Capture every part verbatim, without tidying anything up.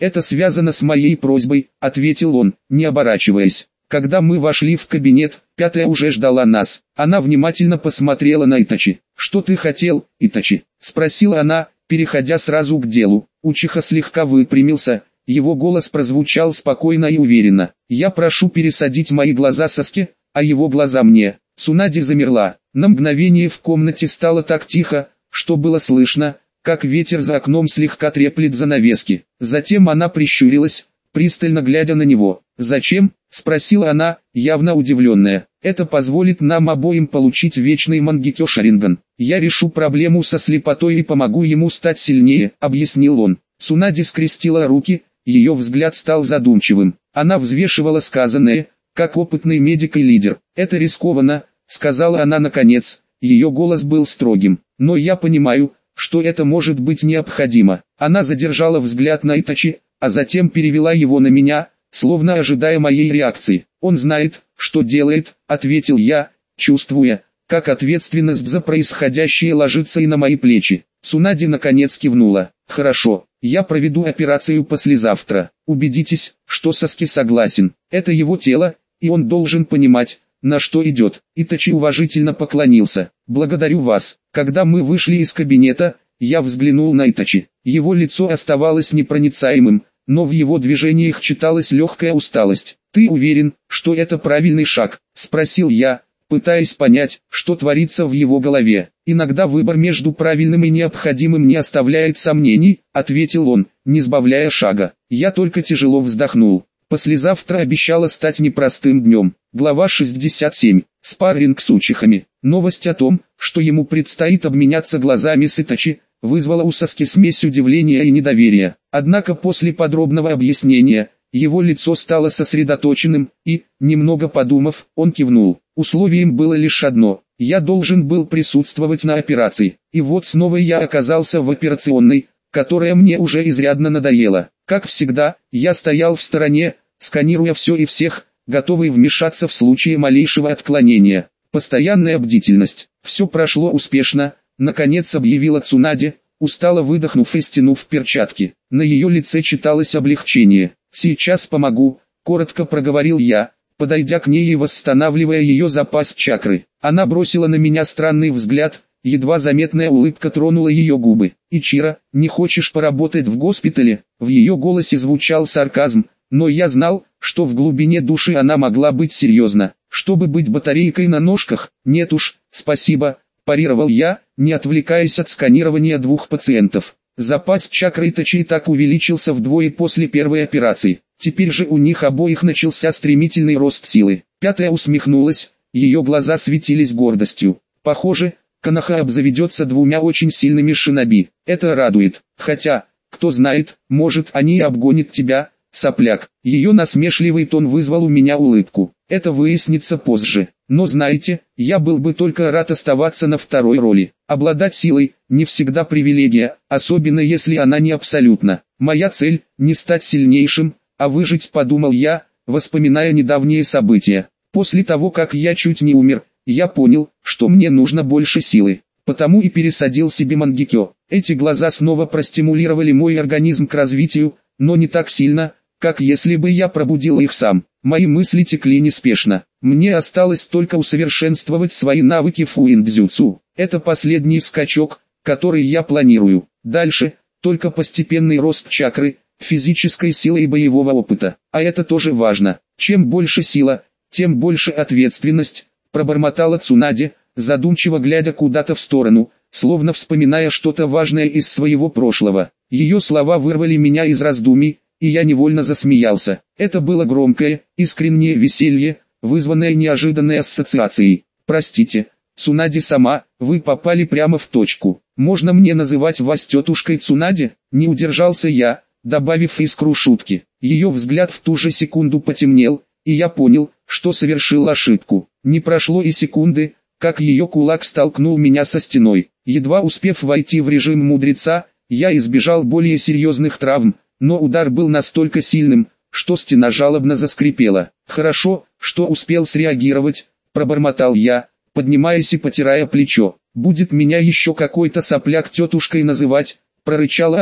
«Это связано с моей просьбой», — ответил он, не оборачиваясь. Когда мы вошли в кабинет, пятая уже ждала нас. Она внимательно посмотрела на Итачи. «Что ты хотел, Итачи?» — спросила она, переходя сразу к делу. Учиха слегка выпрямился, его голос прозвучал спокойно и уверенно. «Я прошу пересадить мои глаза Саске, а его глаза мне». Цунади замерла. На мгновение в комнате стало так тихо, что было слышно, как ветер за окном слегка треплет занавески. Затем она прищурилась, пристально глядя на него. «Зачем?» — спросила она, явно удивленная. «Это позволит нам обоим получить вечный Мангекё Шаринган. Я решу проблему со слепотой и помогу ему стать сильнее», — объяснил он. Цунади скрестила руки, ее взгляд стал задумчивым. Она взвешивала сказанное, как опытный медик и лидер. «Это рискованно», — сказала она наконец. Ее голос был строгим. «Но я понимаю, что это может быть необходимо». Она задержала взгляд на Итачи, а затем перевела его на меня, словно ожидая моей реакции. «Он знает, что делает», — ответил я, чувствуя, как ответственность за происходящее ложится и на мои плечи. Цунади наконец кивнула. «Хорошо, я проведу операцию послезавтра. Убедитесь, что Саски согласен. Это его тело, и он должен понимать, на что идет». Итачи уважительно поклонился. «Благодарю вас». Когда мы вышли из кабинета, я взглянул на Итачи. Его лицо оставалось непроницаемым, но в его движениях читалась легкая усталость. «Ты уверен, что это правильный шаг?» — спросил я, пытаясь понять, что творится в его голове. «Иногда выбор между правильным и необходимым не оставляет сомнений», — ответил он, не сбавляя шага. Я только тяжело вздохнул. Послезавтра обещало стать непростым днем. Глава шестьдесят семь. Спарринг с учихами. Новость о том, что ему предстоит обменяться глазами с Итачи, вызвала у Саски смесь удивления и недоверия. Однако после подробного объяснения, его лицо стало сосредоточенным, и, немного подумав, он кивнул. Условием было лишь одно: я должен был присутствовать на операции. И вот снова я оказался в операционной, которая мне уже изрядно надоела. Как всегда, я стоял в стороне, сканируя все и всех, готовый вмешаться в случае малейшего отклонения. Постоянная бдительность. Все прошло успешно, наконец объявила Цунади, устало выдохнув и стянув перчатки. На ее лице читалось облегчение. «Сейчас помогу», — коротко проговорил я, подойдя к ней и восстанавливая ее запас чакры. Она бросила на меня странный взгляд, едва заметная улыбка тронула ее губы. «Ичиро, не хочешь поработать в госпитале?» В ее голосе звучал сарказм, но я знал, что в глубине души она могла быть серьезна. «Чтобы быть батарейкой на ножках? Нет уж, спасибо», — парировал я, не отвлекаясь от сканирования двух пациентов. Запас чакры Итачи так увеличился вдвое после первой операции. Теперь же у них обоих начался стремительный рост силы. Пятая усмехнулась, ее глаза светились гордостью. «Похоже, Коноха обзаведется двумя очень сильными шиноби. Это радует. Хотя, кто знает, может они и обгонят тебя, сопляк». Ее насмешливый тон вызвал у меня улыбку. «Это выяснится позже. Но знаете, я был бы только рад оставаться на второй роли. Обладать силой – не всегда привилегия, особенно если она не абсолютна. Моя цель – не стать сильнейшим, а выжить», – подумал я, вспоминая недавние события. После того, как я чуть не умер, я понял, что мне нужно больше силы. Потому и пересадил себе Мангекё. Эти глаза снова простимулировали мой организм к развитию, но не так сильно, как если бы я пробудил их сам. Мои мысли текли неспешно. Мне осталось только усовершенствовать свои навыки фуиндзюцу. Это последний скачок, который я планирую. Дальше, только постепенный рост чакры, физической силы и боевого опыта. А это тоже важно. Чем больше сила, тем больше ответственность, пробормотала Цунади, задумчиво глядя куда-то в сторону, словно вспоминая что-то важное из своего прошлого. Ее слова вырвали меня из раздумий, и я невольно засмеялся. Это было громкое, искреннее веселье, вызванное неожиданной ассоциацией. «Простите, Цунади сама, вы попали прямо в точку. Можно мне называть вас тетушкой Цунади?» Не удержался я, добавив искру шутки. Ее взгляд в ту же секунду потемнел, и я понял, что совершил ошибку. Не прошло и секунды, как ее кулак столкнул меня со стеной. Едва успев войти в режим мудреца, я избежал более серьезных травм, но удар был настолько сильным, что стена жалобно заскрипела. «Хорошо, что успел среагировать», — пробормотал я, поднимаясь и потирая плечо. «Будет меня еще какой-то сопляк тетушкой называть», — прорычала она,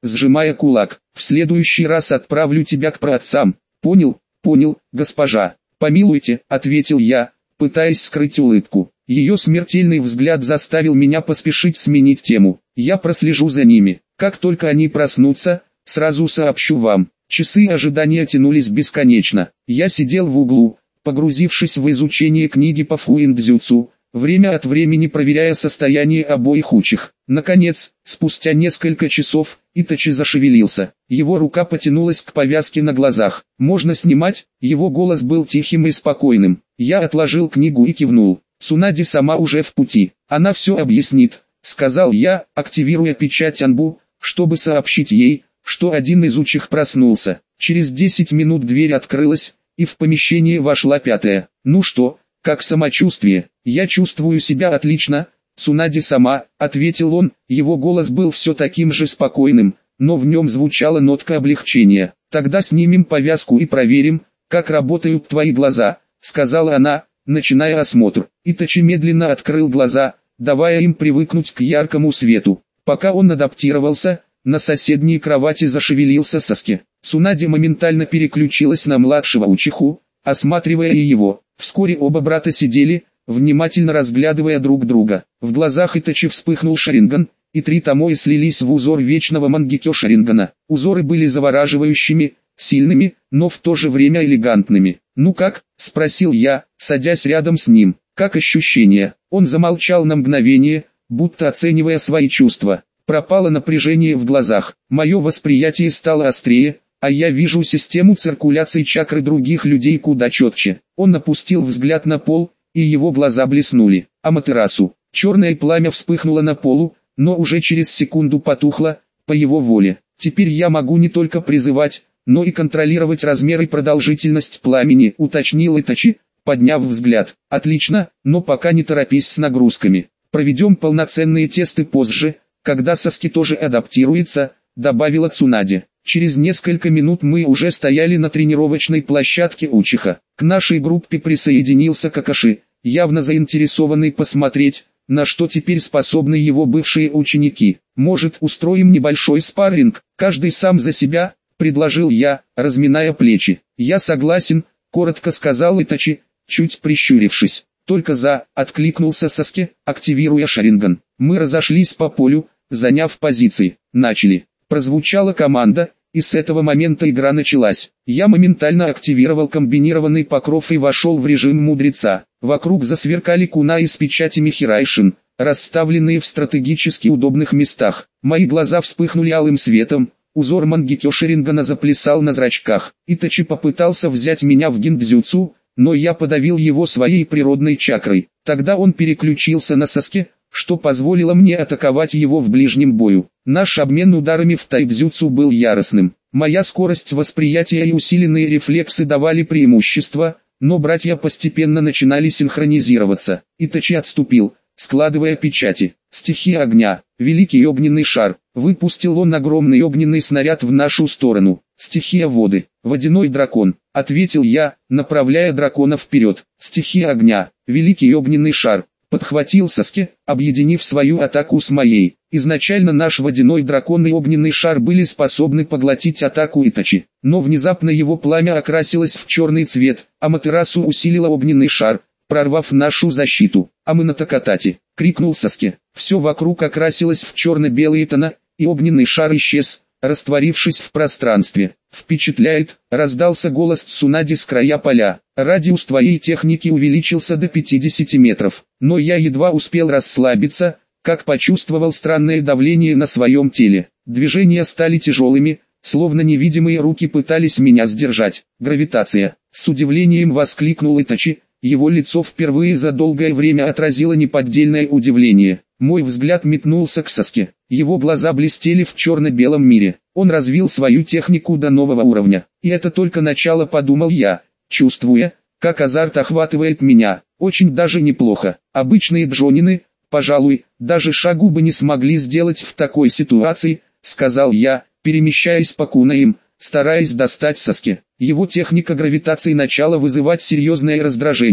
сжимая кулак. В следующий раз отправлю тебя к праотцам. Понял, понял, госпожа. Помилуйте, ответил я, пытаясь скрыть улыбку. Ее смертельный взгляд заставил меня поспешить сменить тему. Я прослежу за ними. Как только они проснутся, сразу сообщу вам. Часы ожидания тянулись бесконечно. Я сидел в углу, погрузившись в изучение книги по фуиндзюцу, время от времени проверяя состояние обоих учих. Наконец, спустя несколько часов, Итачи зашевелился. Его рука потянулась к повязке на глазах. «Можно снимать?» Его голос был тихим и спокойным. Я отложил книгу и кивнул. Цунади сама уже в пути. Она все объяснит, сказал я, активируя печать Анбу, чтобы сообщить ей, что один из учих проснулся. Через десять минут дверь открылась, и в помещение вошла пятая. «Ну что, как самочувствие?» «Я чувствую себя отлично, Цунади сама», — ответил он. Его голос был все таким же спокойным, но в нем звучала нотка облегчения. «Тогда снимем повязку и проверим, как работают твои глаза», — сказала она, начиная осмотр. Итачи медленно открыл глаза, давая им привыкнуть к яркому свету. Пока он адаптировался, на соседней кровати зашевелился Саски. Цунади моментально переключилась на младшего учиху, осматривая и его. Вскоре оба брата сидели, внимательно разглядывая друг друга. В глазах Итачи вспыхнул Шаринган, и три томои слились в узор вечного Мангекё Шарингана. Узоры были завораживающими, сильными, но в то же время элегантными. «Ну как?» – спросил я, садясь рядом с ним. «Как ощущения?» Он замолчал на мгновение, будто оценивая свои чувства. Пропало напряжение в глазах. Мое восприятие стало острее, а я вижу систему циркуляции чакры других людей куда четче. Он опустил взгляд на пол, и его глаза блеснули. Аматерасу. Черное пламя вспыхнуло на полу, но уже через секунду потухло, по его воле. Теперь я могу не только призывать, но и контролировать размер и продолжительность пламени, уточнил Итачи, подняв взгляд. Отлично, но пока не торопись с нагрузками. Проведем полноценные тесты позже, когда Саски тоже адаптируется, добавила Цунади. Через несколько минут мы уже стояли на тренировочной площадке учиха. К нашей группе присоединился Какаши, явно заинтересованный посмотреть, на что теперь способны его бывшие ученики. «Может, устроим небольшой спарринг, каждый сам за себя?» – предложил я, разминая плечи. «Я согласен», – коротко сказал Итачи, чуть прищурившись. «Только за», – откликнулся Саски, активируя Шаринган. Мы разошлись по полю, заняв позиции. Начали. Прозвучала команда, и с этого момента игра началась. Я моментально активировал комбинированный покров и вошел в режим мудреца. Вокруг засверкали куна из печати Хирайшин, расставленные в стратегически удобных местах. Мои глаза вспыхнули алым светом, узор Мангекё Шарингана заплясал на зрачках. Итачи попытался взять меня в гиндзюцу, но я подавил его своей природной чакрой. Тогда он переключился на Саски, что позволило мне атаковать его в ближнем бою. Наш обмен ударами в тайцзюцу был яростным. Моя скорость восприятия и усиленные рефлексы давали преимущество, но братья постепенно начинали синхронизироваться. Итачи отступил, складывая печати. Стихия огня, великий огненный шар. Выпустил он огромный огненный снаряд в нашу сторону. Стихия воды, водяной дракон, ответил я, направляя дракона вперед. Стихия огня, великий огненный шар. Подхватил Саски, объединив свою атаку с моей. Изначально наш водяной дракон и огненный шар были способны поглотить атаку Итачи, но внезапно его пламя окрасилось в черный цвет, а Аматерасу усилила огненный шар, прорвав нашу защиту. «Амынатакатати!» — крикнул Саски. Все вокруг окрасилось в черно-белые тона, и огненный шар исчез, растворившись в пространстве. «Впечатляет!» — раздался голос Цунади с края поля. «Радиус твоей техники увеличился до пятидесяти метров, но я едва успел расслабиться, как почувствовал странное давление на своем теле. Движения стали тяжелыми, словно невидимые руки пытались меня сдержать. Гравитация!» С удивлением воскликнул Итачи, его лицо впервые за долгое время отразило неподдельное удивление. Мой взгляд метнулся к Саске. Его глаза блестели в черно-белом мире. Он развил свою технику до нового уровня. И это только начало, подумал я, чувствуя, как азарт охватывает меня. Очень даже неплохо. Обычные джонины, пожалуй, даже шагу бы не смогли сделать в такой ситуации, сказал я, перемещаясь по кунаям, стараясь достать Саски. Его техника гравитации начала вызывать серьезное раздражение.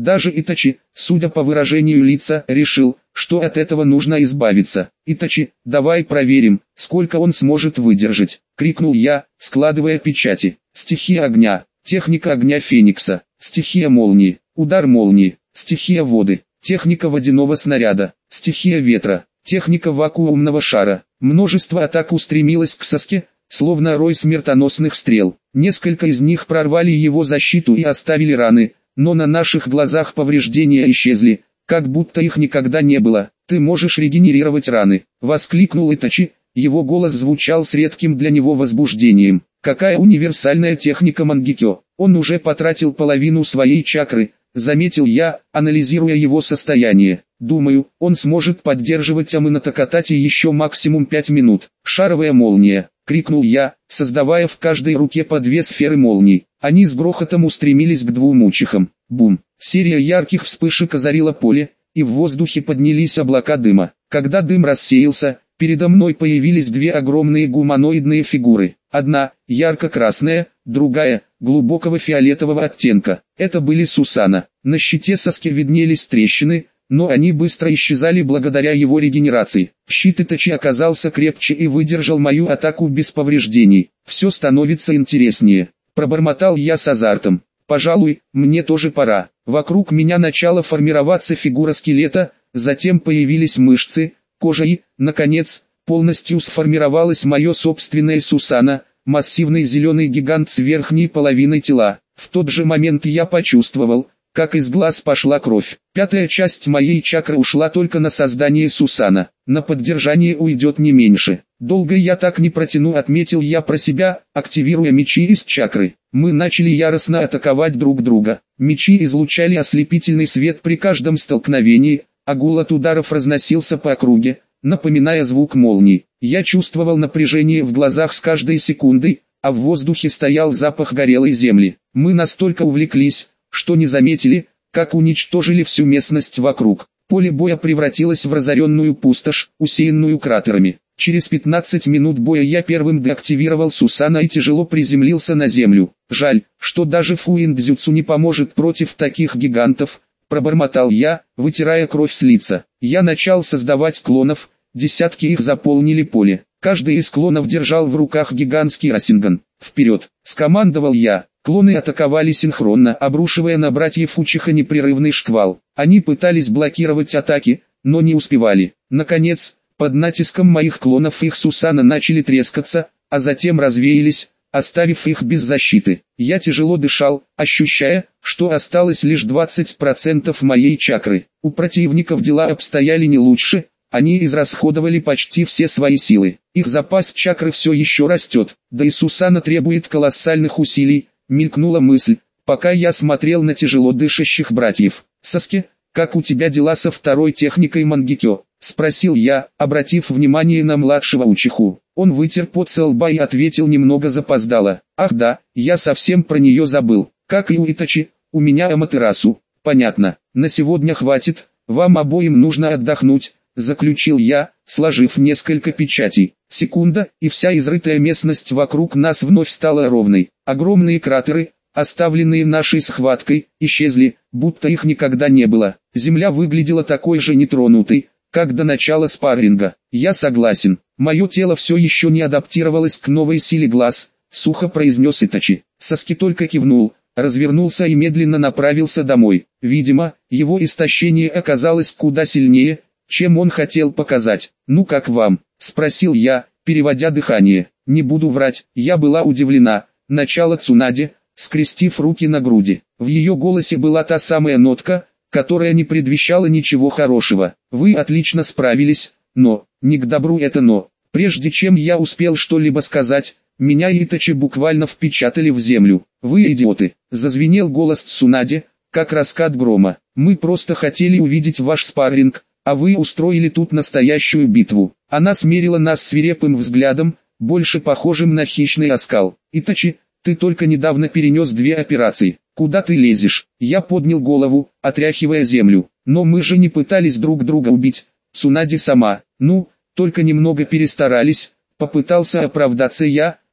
Даже Итачи, судя по выражению лица, решил, что от этого нужно избавиться. «Итачи, давай проверим, сколько он сможет выдержать», — крикнул я, складывая печати. Стихия огня, техника огня Феникса, стихия молнии, удар молнии, стихия воды, техника водяного снаряда, стихия ветра, техника вакуумного шара. Множество атак устремилось к Саске, словно рой смертоносных стрел. Несколько из них прорвали его защиту и оставили раны, но на наших глазах повреждения исчезли, как будто их никогда не было. «Ты можешь регенерировать раны», — воскликнул Итачи, его голос звучал с редким для него возбуждением. «Какая универсальная техника Мангекё! Он уже потратил половину своей чакры», — заметил я, анализируя его состояние. «Думаю, он сможет поддерживать Амынатакатати еще максимум пять минут». «Шаровая молния!» — крикнул я, создавая в каждой руке по две сферы молний. Они с грохотом устремились к двум учихам. Бум! Серия ярких вспышек озарила поле, и в воздухе поднялись облака дыма. Когда дым рассеялся, передо мной появились две огромные гуманоидные фигуры. Одна, ярко-красная, другая, глубокого фиолетового оттенка. Это были Сусана. На щите Саски виднелись трещины, но они быстро исчезали благодаря его регенерации. Щит Итачи оказался крепче и выдержал мою атаку без повреждений. «Все становится интереснее», — пробормотал я с азартом. «Пожалуй, мне тоже пора». Вокруг меня начала формироваться фигура скелета, затем появились мышцы, кожа и, наконец, полностью сформировалось мое собственное Сусана, массивный зеленый гигант с верхней половиной тела. В тот же момент я почувствовал, как из глаз пошла кровь. Пятая часть моей чакры ушла только на создание Сусана. На поддержание уйдет не меньше. Долго я так не протяну, отметил я про себя, активируя мечи из чакры. Мы начали яростно атаковать друг друга. Мечи излучали ослепительный свет при каждом столкновении, а гул от ударов разносился по округе, напоминая звук молний. Я чувствовал напряжение в глазах с каждой секундой, а в воздухе стоял запах горелой земли. Мы настолько увлеклись, что не заметили, как уничтожили всю местность вокруг. Поле боя превратилось в разоренную пустошь, усеянную кратерами. Через пятнадцать минут боя я первым деактивировал Сусана и тяжело приземлился на землю. «Жаль, что даже Фуиндзюцу не поможет против таких гигантов», — пробормотал я, вытирая кровь с лица. Я начал создавать клонов, десятки их заполнили поле. Каждый из клонов держал в руках гигантский Расинган. «Вперед!» — скомандовал я. Клоны атаковали синхронно, обрушивая на братьев Учиха непрерывный шквал. Они пытались блокировать атаки, но не успевали. Наконец, под натиском моих клонов их Сусана начали трескаться, а затем развеялись, оставив их без защиты. Я тяжело дышал, ощущая, что осталось лишь двадцать процентов моей чакры. У противников дела обстояли не лучше, они израсходовали почти все свои силы. Их запас чакры все еще растет, да и Сусана требует колоссальных усилий. Мелькнула мысль, пока я смотрел на тяжело дышащих братьев. «Саске, как у тебя дела со второй техникой Мангекё?» — спросил я, обратив внимание на младшего Учиху. Он вытер пот со лба и ответил немного запоздало. «Ах да, я совсем про нее забыл. Как и у Итачи, у меня Аматерасу». «Понятно, на сегодня хватит, вам обоим нужно отдохнуть», — заключил я, сложив несколько печатей. Секунда, и вся изрытая местность вокруг нас вновь стала ровной. Огромные кратеры, оставленные нашей схваткой, исчезли, будто их никогда не было. Земля выглядела такой же нетронутой, как до начала спарринга. «Я согласен, мое тело все еще не адаптировалось к новой силе глаз», — сухо произнес Итачи. Саски только кивнул, развернулся и медленно направился домой. Видимо, его истощение оказалось куда сильнее, чем он хотел показать. «Ну как вам?» — спросил я, переводя дыхание. Не буду врать, я была удивлена. Начало Цунаде, скрестив руки на груди. В ее голосе была та самая нотка, которая не предвещала ничего хорошего. «Вы отлично справились, но, не к добру это но». Прежде чем я успел что-либо сказать, меня и Итачи буквально впечатали в землю. «Вы идиоты!» — зазвенел голос Цунаде, как раскат грома. «Мы просто хотели увидеть ваш спарринг, а вы устроили тут настоящую битву». Она смерила нас свирепым взглядом, больше похожим на хищный оскал. «Итачи, ты только недавно перенес две операции. Куда ты лезешь?» Я поднял голову, отряхивая землю. «Но мы же не пытались друг друга убить, Цунаде сама. Ну, только немного перестарались», — попытался оправдаться я,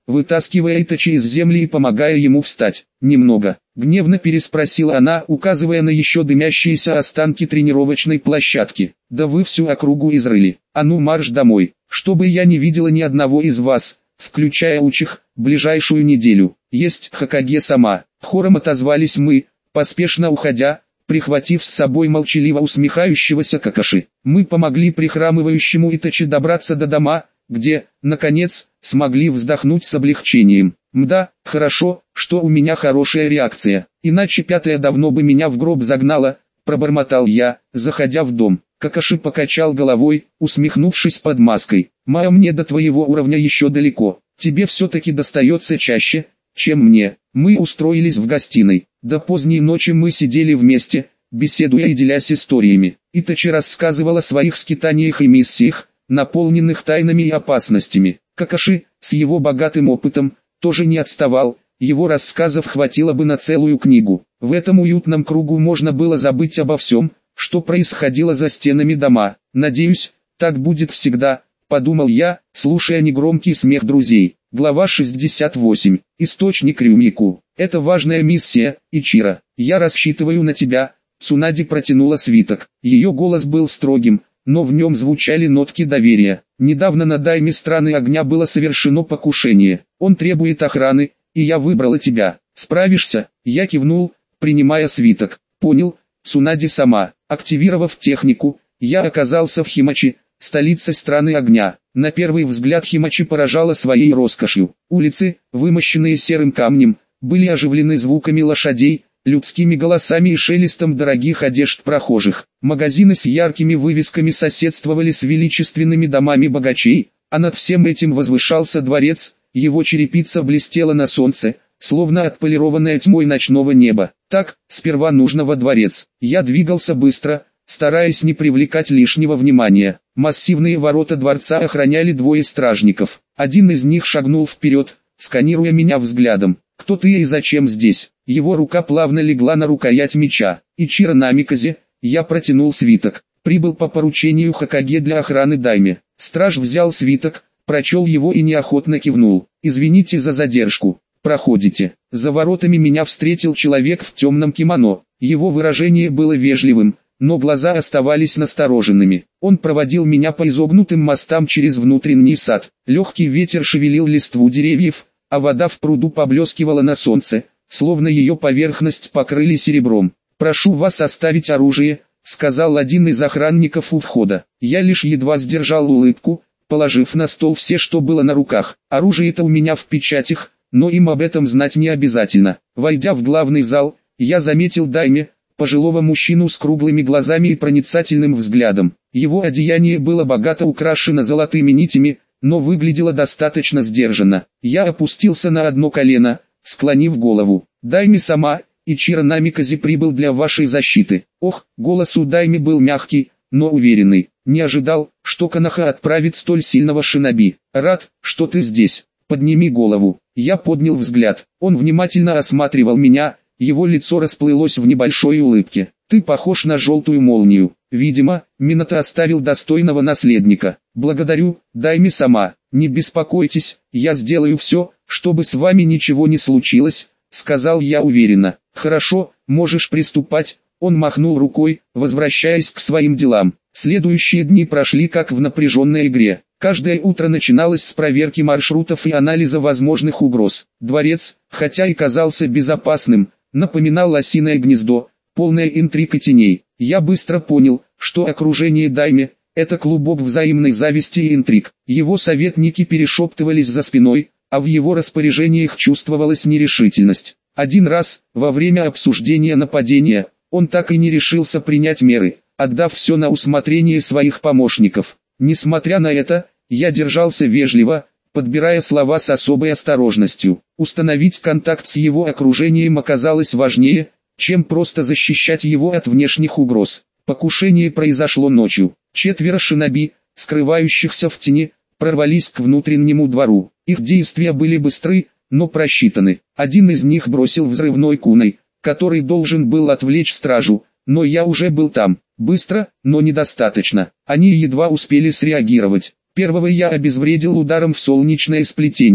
вытаскивая Итачи из земли и помогая ему встать. «Немного», — гневно переспросила она, указывая на еще дымящиеся останки тренировочной площадки. «Да вы всю округу изрыли. А ну марш домой, чтобы я не видела ни одного из вас, включая учих, ближайшую неделю». «Есть, Хокаге сама», — хором отозвались мы, поспешно уходя, прихватив с собой молчаливо усмехающегося Какаши. Мы помогли прихрамывающему Итачи добраться до дома, где, наконец, смогли вздохнуть с облегчением. «Мда, хорошо, что у меня хорошая реакция, иначе пятая давно бы меня в гроб загнала», — пробормотал я, заходя в дом. Какаши покачал головой, усмехнувшись под маской. «Мая, мне до твоего уровня еще далеко, тебе все-таки достается чаще, чем мне». Мы устроились в гостиной. До поздней ночи мы сидели вместе, беседуя и делясь историями. Итачи рассказывал о своих скитаниях и миссиях, наполненных тайнами и опасностями. Какаши, с его богатым опытом, тоже не отставал, его рассказов хватило бы на целую книгу. В этом уютном кругу можно было забыть обо всем, что происходило за стенами дома. «Надеюсь, так будет всегда», — подумал я, слушая негромкий смех друзей. Глава шестьдесят восемь. Источник Рюмику. «Это важная миссия, Ичиро. Я рассчитываю на тебя». Цунади протянула свиток. Ее голос был строгим, но в нем звучали нотки доверия. «Недавно на дайме страны огня было совершено покушение. Он требует охраны, и я выбрала тебя. Справишься?» Я кивнул, принимая свиток. «Понял, Цунади сама». Активировав технику, я оказался в Химачи, столице страны огня. На первый взгляд Химачи поражала своей роскошью. Улицы, вымощенные серым камнем, были оживлены звуками лошадей, людскими голосами и шелестом дорогих одежд прохожих. Магазины с яркими вывесками соседствовали с величественными домами богачей, а над всем этим возвышался дворец, его черепица блестела на солнце, словно отполированная тьмой ночного неба. Так, сперва нужно во дворец. Я двигался быстро, стараясь не привлекать лишнего внимания. Массивные ворота дворца охраняли двое стражников. Один из них шагнул вперед, сканируя меня взглядом. «Кто ты и зачем здесь?» Его рука плавно легла на рукоять меча. «Ичиро Намиказе», я протянул свиток. «Прибыл по поручению Хокаге для охраны дайме». Страж взял свиток, прочел его и неохотно кивнул. «Извините за задержку. Проходите». За воротами меня встретил человек в темном кимоно. Его выражение было вежливым, но глаза оставались настороженными. Он проводил меня по изогнутым мостам через внутренний сад. Легкий ветер шевелил листву деревьев, а вода в пруду поблескивала на солнце, словно ее поверхность покрыли серебром. «Прошу вас оставить оружие», — сказал один из охранников у входа. Я лишь едва сдержал улыбку, положив на стол все, что было на руках. Оружие-то у меня в печатях, но им об этом знать не обязательно. Войдя в главный зал, я заметил дайме, пожилого мужчину с круглыми глазами и проницательным взглядом. Его одеяние было богато украшено золотыми нитями, но выглядело достаточно сдержанно. Я опустился на одно колено, склонив голову. «Дайме сама, Ичиро Намиказе прибыл для вашей защиты». Ох, голос у дайме был мягкий, но уверенный. Не ожидал, что Канаха отправит столь сильного шиноби. «Рад, что ты здесь. Подними голову». Я поднял взгляд. Он внимательно осматривал меня, его лицо расплылось в небольшой улыбке. «Ты похож на желтую молнию. Видимо, Минато оставил достойного наследника». «Благодарю, дайме сама. Не беспокойтесь, я сделаю все, чтобы с вами ничего не случилось», — сказал я уверенно. «Хорошо, можешь приступать». Он махнул рукой, возвращаясь к своим делам. Следующие дни прошли как в напряженной игре. Каждое утро начиналось с проверки маршрутов и анализа возможных угроз. Дворец, хотя и казался безопасным, напоминал лосиное гнездо, полное интриг и теней. Я быстро понял, что окружение дайме – это клубок взаимной зависти и интриг. Его советники перешептывались за спиной, а в его распоряжениях чувствовалась нерешительность. Один раз, во время обсуждения нападения, он так и не решился принять меры, отдав все на усмотрение своих помощников. Несмотря на это, я держался вежливо, подбирая слова с особой осторожностью. Установить контакт с его окружением оказалось важнее, чем просто защищать его от внешних угроз. Покушение произошло ночью. Четверо шиноби, скрывающихся в тени, прорвались к внутреннему двору. Их действия были быстры, но просчитаны. Один из них бросил взрывной куной, который должен был отвлечь стражу, но я уже был там. Быстро, но недостаточно. Они едва успели среагировать. Первого я обезвредил ударом в солнечное сплетение.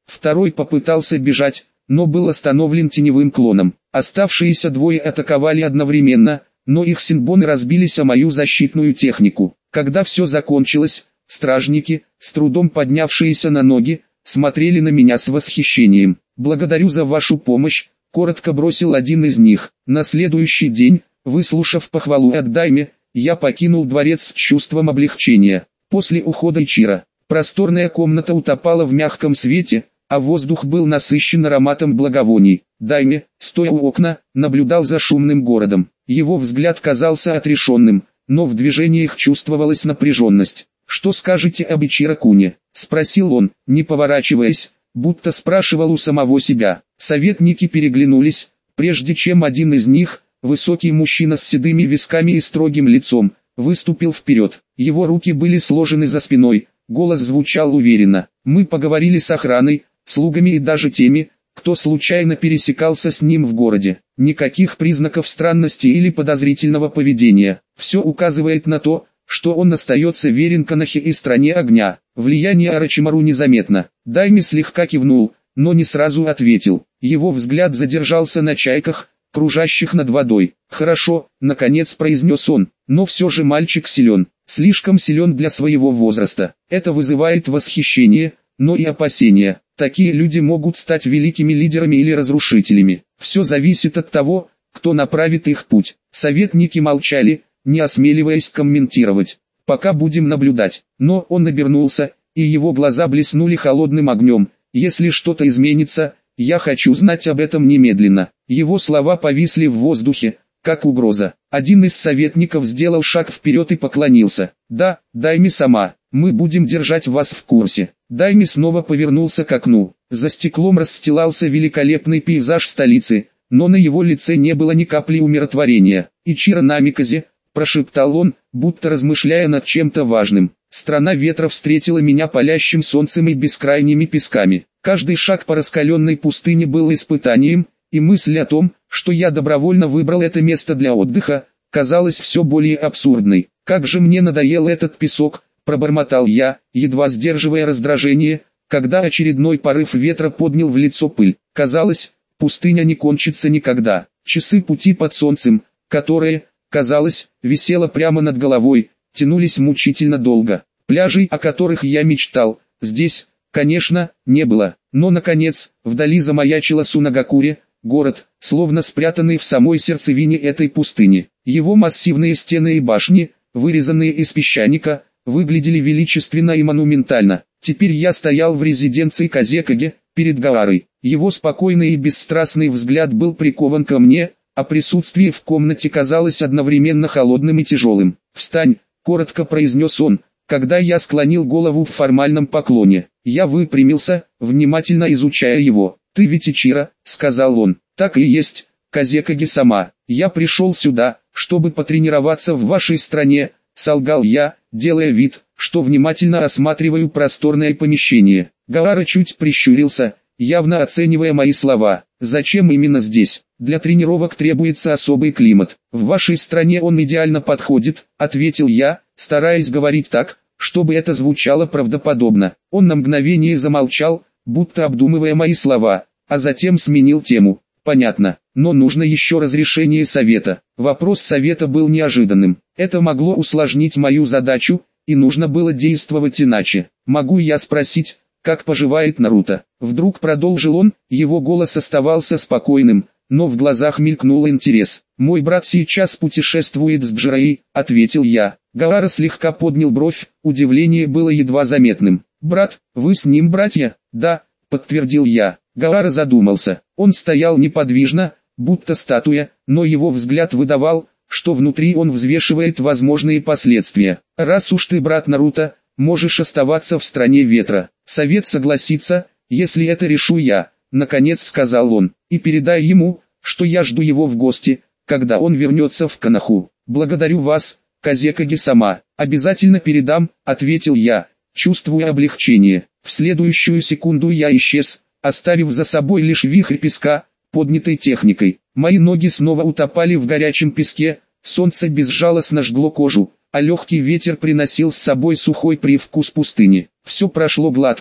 Второй попытался бежать, но был остановлен теневым клоном. Оставшиеся двое атаковали одновременно, но их синбоны разбились о мою защитную технику. Когда все закончилось, стражники, с трудом поднявшиеся на ноги, смотрели на меня с восхищением. «Благодарю за вашу помощь», — коротко бросил один из них. На следующий день, выслушав похвалу от Дайме, я покинул дворец с чувством облегчения. После ухода Ичиро, просторная комната утопала в мягком свете, а воздух был насыщен ароматом благовоний. Дайме, стоя у окна, наблюдал за шумным городом. Его взгляд казался отрешенным, но в движениях чувствовалась напряженность. «Что скажете об Ичиро-куне?» — спросил он, не поворачиваясь, будто спрашивал у самого себя. Советники переглянулись, прежде чем один из них, высокий мужчина с седыми висками и строгим лицом, выступил вперед. Его руки были сложены за спиной, голос звучал уверенно. «Мы поговорили с охраной, слугами и даже теми, кто случайно пересекался с ним в городе. Никаких признаков странности или подозрительного поведения. Все указывает на то, что он остается верен Конохе и стране огня. Влияние Орочимару незаметно». Дайми слегка кивнул, но не сразу ответил. Его взгляд задержался на чайках, кружащих над водой. «Хорошо», — наконец произнес он, — «но все же мальчик силен, слишком силен для своего возраста. Это вызывает восхищение, но и опасения. Такие люди могут стать великими лидерами или разрушителями. Все зависит от того, кто направит их путь». Советники молчали, не осмеливаясь комментировать. «Пока будем наблюдать». Но он обернулся, и его глаза блеснули холодным огнем. «Если что-то изменится, я хочу знать об этом немедленно». Его слова повисли в воздухе, как угроза. Один из советников сделал шаг вперед и поклонился. «Да, Дайми сама, мы будем держать вас в курсе». Дайми снова повернулся к окну. За стеклом расстилался великолепный пейзаж столицы, но на его лице не было ни капли умиротворения. «Ичиро Намиказе», — прошептал он, будто размышляя над чем-то важным. «Страна ветра встретила меня палящим солнцем и бескрайними песками. Каждый шаг по раскаленной пустыне был испытанием, и мысль о том, что я добровольно выбрал это место для отдыха, казалась все более абсурдной. Как же мне надоел этот песок», — пробормотал я, едва сдерживая раздражение, когда очередной порыв ветра поднял в лицо пыль. Казалось, пустыня не кончится никогда. Часы пути под солнцем, которые, казалось, висело прямо над головой, тянулись мучительно долго. Пляжей, о которых я мечтал, здесь, конечно, не было. Но наконец, вдали замаячила Сунагакуре, город, словно спрятанный в самой сердцевине этой пустыни. Его массивные стены и башни, вырезанные из песчаника, выглядели величественно и монументально. Теперь я стоял в резиденции Казекаге, перед Гаарой. Его спокойный и бесстрастный взгляд был прикован ко мне, а присутствие в комнате казалось одновременно холодным и тяжелым. «Встань», — коротко произнес он, когда я склонил голову в формальном поклоне. Я выпрямился, внимательно изучая его. «Ты ведь Ичиро», — сказал он. «Так и есть, Казекаге сама. Я пришел сюда, чтобы потренироваться в вашей стране», — солгал я, делая вид, что внимательно осматриваю просторное помещение. Гаара чуть прищурился, явно оценивая мои слова. «Зачем именно здесь? Для тренировок требуется особый климат. В вашей стране он идеально подходит», — ответил я, стараясь говорить так, чтобы это звучало правдоподобно. Он на мгновение замолчал, будто обдумывая мои слова, а затем сменил тему. «Понятно, но нужно еще разрешение совета». Вопрос совета был неожиданным. Это могло усложнить мою задачу, и нужно было действовать иначе. «Могу я спросить, как поживает Наруто?» Вдруг продолжил он, его голос оставался спокойным, но в глазах мелькнул интерес. «Мой брат сейчас путешествует с Джираи», — ответил я. Гаара слегка поднял бровь, удивление было едва заметным. «Брат, вы с ним братья?» «Да», — подтвердил я. Гаара задумался. Он стоял неподвижно, будто статуя, но его взгляд выдавал, что внутри он взвешивает возможные последствия. «Раз уж ты брат Наруто, можешь оставаться в стране ветра. Совет согласится, если это решу я», — наконец сказал он. «И передай ему, что я жду его в гости, когда он вернется в Коноху. Благодарю вас, Казекаге-сама». «Обязательно передам», — ответил я, чувствуя облегчение. В следующую секунду я исчез, оставив за собой лишь вихрь песка, поднятой техникой. Мои ноги снова утопали в горячем песке, солнце безжалостно жгло кожу, а легкий ветер приносил с собой сухой привкус пустыни. Все прошло гладко,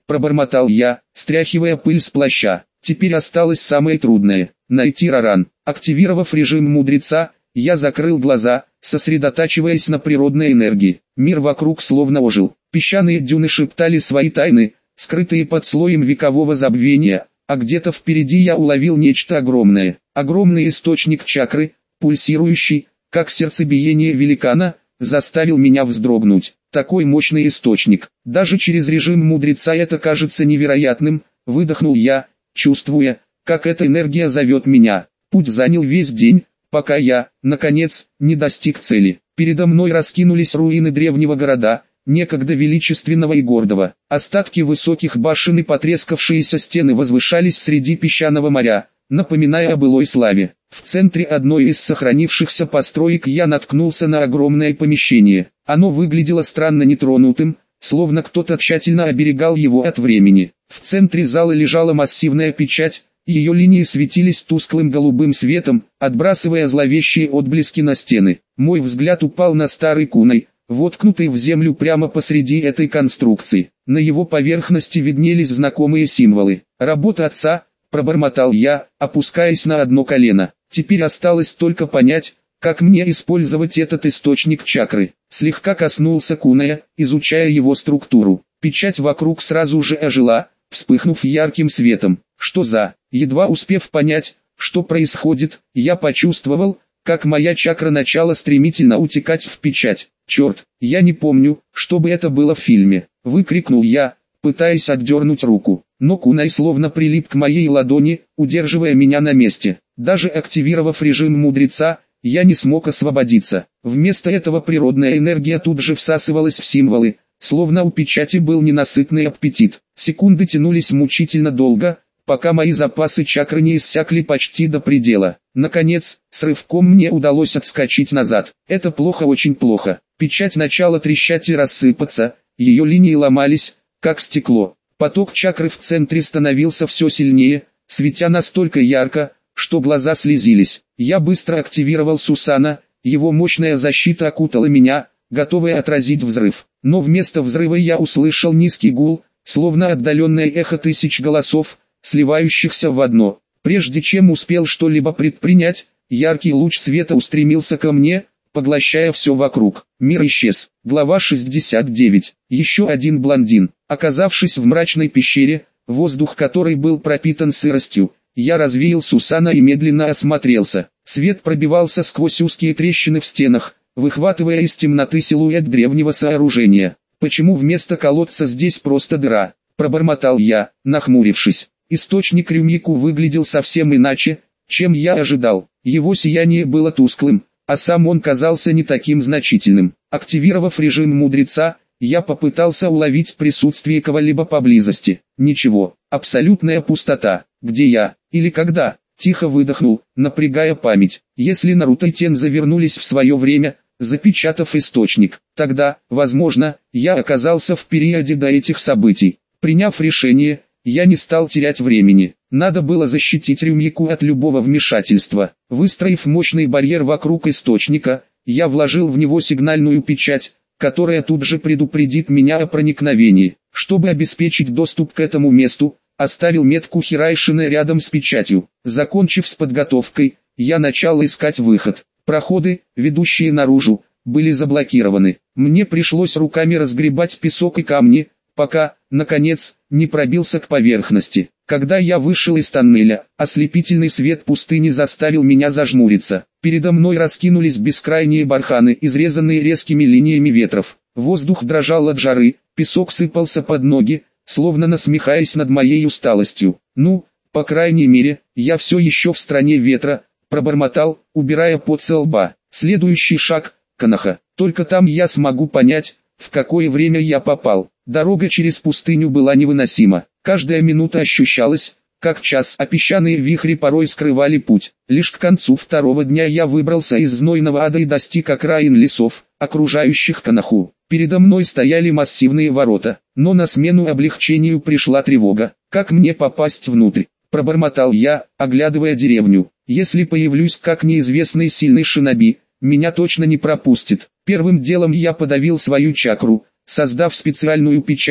пробормотал я, стряхивая пыль с плаща. Теперь осталось самое трудное – найти Раран. Активировав режим мудреца, я закрыл глаза, сосредотачиваясь на природной энергии. Мир вокруг словно ожил. Песчаные дюны шептали свои тайны, скрытые под слоем векового забвения, а где-то впереди я уловил нечто огромное. Огромный источник чакры, пульсирующий, как сердцебиение великана, заставил меня вздрогнуть. Такой мощный источник. Даже через режим мудреца это кажется невероятным, выдохнул я, чувствуя, как эта энергия зовет меня. Путь занял весь день, пока я, наконец, не достиг цели. Передо мной раскинулись руины древнего города, некогда величественного и гордого. Остатки высоких башен и потрескавшиеся стены возвышались среди песчаного моря, напоминая о былой славе. В центре одной из сохранившихся построек я наткнулся на огромное помещение. Оно выглядело странно нетронутым, словно кто-то тщательно оберегал его от времени. В центре зала лежала массивная печать, ее линии светились тусклым голубым светом, отбрасывая зловещие отблески на стены. Мой взгляд упал на старый кунай, воткнутый в землю прямо посреди этой конструкции. На его поверхности виднелись знакомые символы. «Работа отца», — пробормотал я, опускаясь на одно колено. Теперь осталось только понять, как мне использовать этот источник чакры. Слегка коснулся куная, изучая его структуру. Печать вокруг сразу же ожила, вспыхнув ярким светом. Что за? Едва успев понять, что происходит, я почувствовал, как моя чакра начала стремительно утекать в печать. «Черт, я не помню, чтобы это было в фильме», — выкрикнул я, пытаясь отдернуть руку. Но кунай словно прилип к моей ладони, удерживая меня на месте. Даже активировав режим мудреца, я не смог освободиться. Вместо этого природная энергия тут же всасывалась в символы, словно у печати был ненасытный аппетит. Секунды тянулись мучительно долго, пока мои запасы чакры не иссякли почти до предела. Наконец, с рывком мне удалось отскочить назад. Это плохо, очень плохо. Печать начала трещать и рассыпаться, ее линии ломались, как стекло. Поток чакры в центре становился все сильнее, светя настолько ярко, что глаза слезились. Я быстро активировал Сусана, его мощная защита окутала меня, готовая отразить взрыв. Но вместо взрыва я услышал низкий гул, словно отдаленное эхо тысяч голосов, сливающихся в одно. Прежде чем успел что-либо предпринять, яркий луч света устремился ко мне, поглощая все вокруг. Мир исчез. Глава шестьдесят девять. Еще один блондин. Оказавшись в мрачной пещере, воздух которой был пропитан сыростью, я развеял Сусана и медленно осмотрелся. Свет пробивался сквозь узкие трещины в стенах, выхватывая из темноты силуэт древнего сооружения. «Почему вместо колодца здесь просто дыра?» – пробормотал я, нахмурившись. Источник Рюмику выглядел совсем иначе, чем я ожидал. Его сияние было тусклым, а сам он казался не таким значительным. Активировав режим мудреца, я попытался уловить присутствие кого-либо поблизости. Ничего, абсолютная пустота. Где я? Или когда? Тихо выдохнул, напрягая память. Если Наруто и Тенза вернулись в свое время, запечатав источник, тогда, возможно, я оказался в периоде до этих событий. Приняв решение, я не стал терять времени. Надо было защитить Рюмику от любого вмешательства. Выстроив мощный барьер вокруг источника, я вложил в него сигнальную печать, которая тут же предупредит меня о проникновении. Чтобы обеспечить доступ к этому месту, оставил метку Хирайшина рядом с печатью. Закончив с подготовкой, я начал искать выход. Проходы, ведущие наружу, были заблокированы. Мне пришлось руками разгребать песок и камни, пока, наконец, не пробился к поверхности. Когда я вышел из тоннеля, ослепительный свет пустыни заставил меня зажмуриться. Передо мной раскинулись бескрайние барханы, изрезанные резкими линиями ветров. Воздух дрожал от жары, песок сыпался под ноги, словно насмехаясь над моей усталостью. «Ну, по крайней мере, я все еще в стране ветра», — пробормотал, убирая пот со лба. Следующий шаг — Коноха. Только там я смогу понять, в какое время я попал. Дорога через пустыню была невыносима. Каждая минута ощущалась, как час, а песчаные вихри порой скрывали путь. Лишь к концу второго дня я выбрался из знойного ада и достиг окраин лесов, окружающих Коноху. Передо мной стояли массивные ворота, но на смену облегчению пришла тревога. «Как мне попасть внутрь?» – пробормотал я, оглядывая деревню. «Если появлюсь как неизвестный сильный шиноби, меня точно не пропустит». Первым делом я подавил свою чакру, создав специальную печать,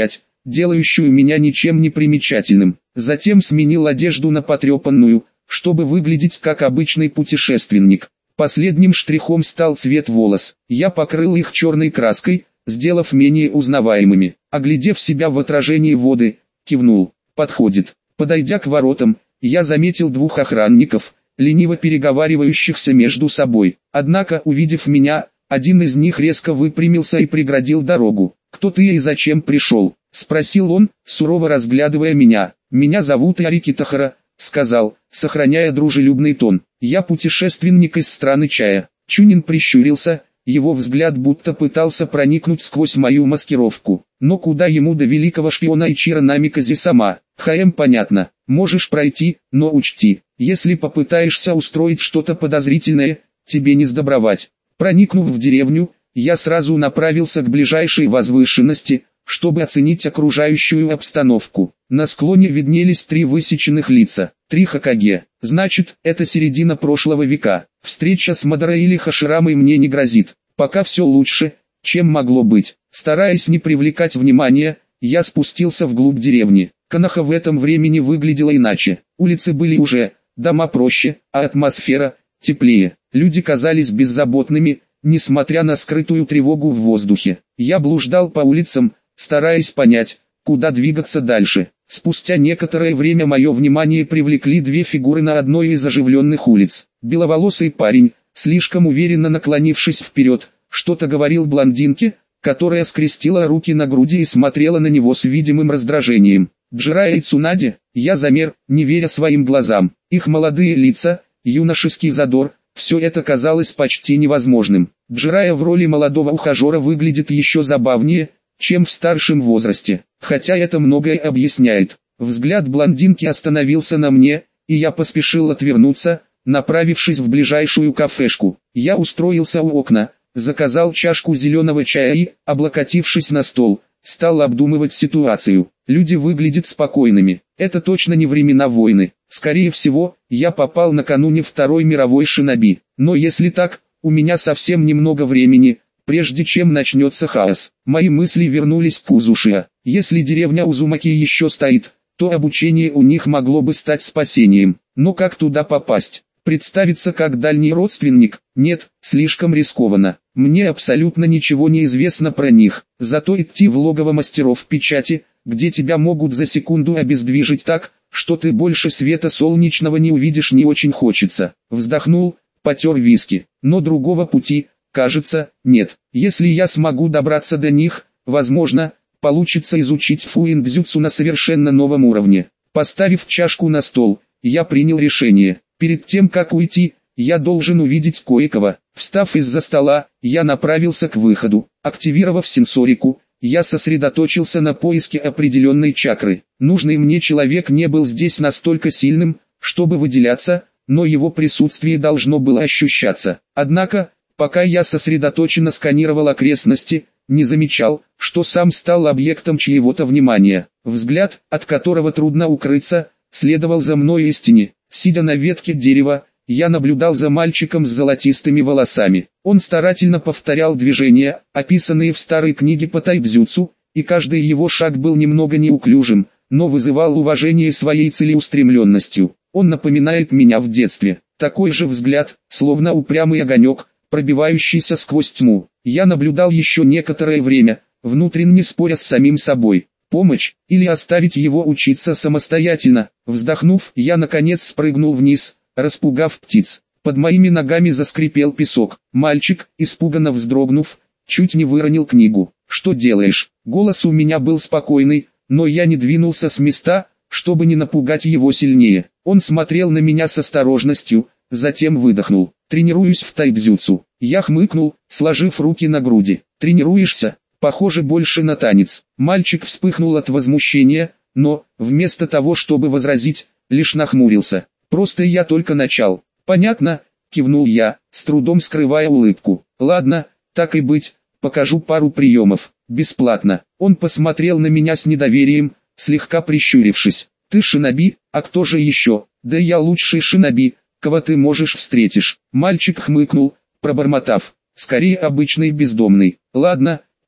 делающую меня ничем не примечательным. Затем сменил одежду на потрепанную, чтобы выглядеть как обычный путешественник. Последним штрихом стал цвет волос. Я покрыл их черной краской, сделав менее узнаваемыми. Оглядев себя в отражении воды, кивнул. Подходит. Подойдя к воротам, я заметил двух охранников, лениво переговаривающихся между собой. Однако, увидев меня, один из них резко выпрямился и преградил дорогу. «Кто ты и зачем пришел?» — спросил он, сурово разглядывая меня. «Меня зовут Иори Китахара», — сказал, сохраняя дружелюбный тон. «Я путешественник из страны чая». Чунин прищурился, его взгляд будто пытался проникнуть сквозь мою маскировку. Но куда ему до великого шпиона Ичиро Намикази-сама? Хм, понятно. Можешь пройти, но учти, если попытаешься устроить что-то подозрительное, тебе не сдобровать. Проникнув в деревню, я сразу направился к ближайшей возвышенности, чтобы оценить окружающую обстановку. На склоне виднелись три высеченных лица, три Хокаге. Значит, это середина прошлого века. Встреча с Мадара или Хаширамой мне не грозит. Пока все лучше, чем могло быть. Стараясь не привлекать внимания, я спустился вглубь деревни. Коноха в этом времени выглядела иначе. Улицы были уже, дома проще, а атмосфера теплее. Люди казались беззаботными, несмотря на скрытую тревогу в воздухе. Я блуждал по улицам, стараясь понять, куда двигаться дальше. Спустя некоторое время мое внимание привлекли две фигуры на одной из оживленных улиц. Беловолосый парень, слишком уверенно наклонившись вперед, что-то говорил блондинке, которая скрестила руки на груди и смотрела на него с видимым раздражением. Джирая и Цунаде, я замер, не веря своим глазам. Их молодые лица, юношеский задор, все это казалось почти невозможным. Джирая в роли молодого ухажера выглядит еще забавнее, чем в старшем возрасте, хотя это многое объясняет. Взгляд блондинки остановился на мне, и я поспешил отвернуться, направившись в ближайшую кафешку. Я устроился у окна, заказал чашку зеленого чая и, облокотившись на стол, стал обдумывать ситуацию. Люди выглядят спокойными. Это точно не времена войны. Скорее всего, я попал накануне Второй мировой шиноби. Но если так, у меня совсем немного времени, прежде чем начнется хаос. Мои мысли вернулись к Узушиа. Если деревня Узумаки еще стоит, то обучение у них могло бы стать спасением. Но как туда попасть? Представиться как дальний родственник? Нет, слишком рискованно. Мне абсолютно ничего не известно про них. Зато идти в логово мастеров печати, где тебя могут за секунду обездвижить так, что ты больше света солнечного не увидишь, не очень хочется. Вздохнул, потер виски. Но другого пути, кажется, нет. Если я смогу добраться до них, возможно, получится изучить фуиндзюцу на совершенно новом уровне. Поставив чашку на стол, я принял решение. Перед тем как уйти, я должен увидеть кое-кого. Встав из-за стола, я направился к выходу. Активировав сенсорику, я сосредоточился на поиске определенной чакры. Нужный мне человек не был здесь настолько сильным, чтобы выделяться, но его присутствие должно было ощущаться. Однако, пока я сосредоточенно сканировал окрестности, не замечал, что сам стал объектом чьего-то внимания. Взгляд, от которого трудно укрыться, следовал за мной истине. Сидя на ветке дерева, я наблюдал за мальчиком с золотистыми волосами. Он старательно повторял движения, описанные в старой книге по тайбзюцу, и каждый его шаг был немного неуклюжим, но вызывал уважение своей целеустремленностью. Он напоминает меня в детстве. Такой же взгляд, словно упрямый огонек, пробивающийся сквозь тьму. Я наблюдал еще некоторое время, внутренне споря с самим собой. Помочь, или оставить его учиться самостоятельно. Вздохнув, я наконец спрыгнул вниз, распугав птиц. Под моими ногами заскрипел песок. Мальчик, испуганно вздрогнув, чуть не выронил книгу. «Что делаешь?» Голос у меня был спокойный, но я не двинулся с места, чтобы не напугать его сильнее. Он смотрел на меня с осторожностью, затем выдохнул. «Тренируюсь в тайбзюцу». Я хмыкнул, сложив руки на груди. «Тренируешься?» Похоже больше на танец. Мальчик вспыхнул от возмущения, но, вместо того чтобы возразить, лишь нахмурился. Просто я только начал. Понятно, кивнул я, с трудом скрывая улыбку. Ладно, так и быть, покажу пару приемов. Бесплатно. Он посмотрел на меня с недоверием, слегка прищурившись. Ты шиноби, а кто же еще? Да я лучший шиноби, кого ты можешь встретишь. Мальчик хмыкнул, пробормотав. Скорее обычный бездомный. Ладно,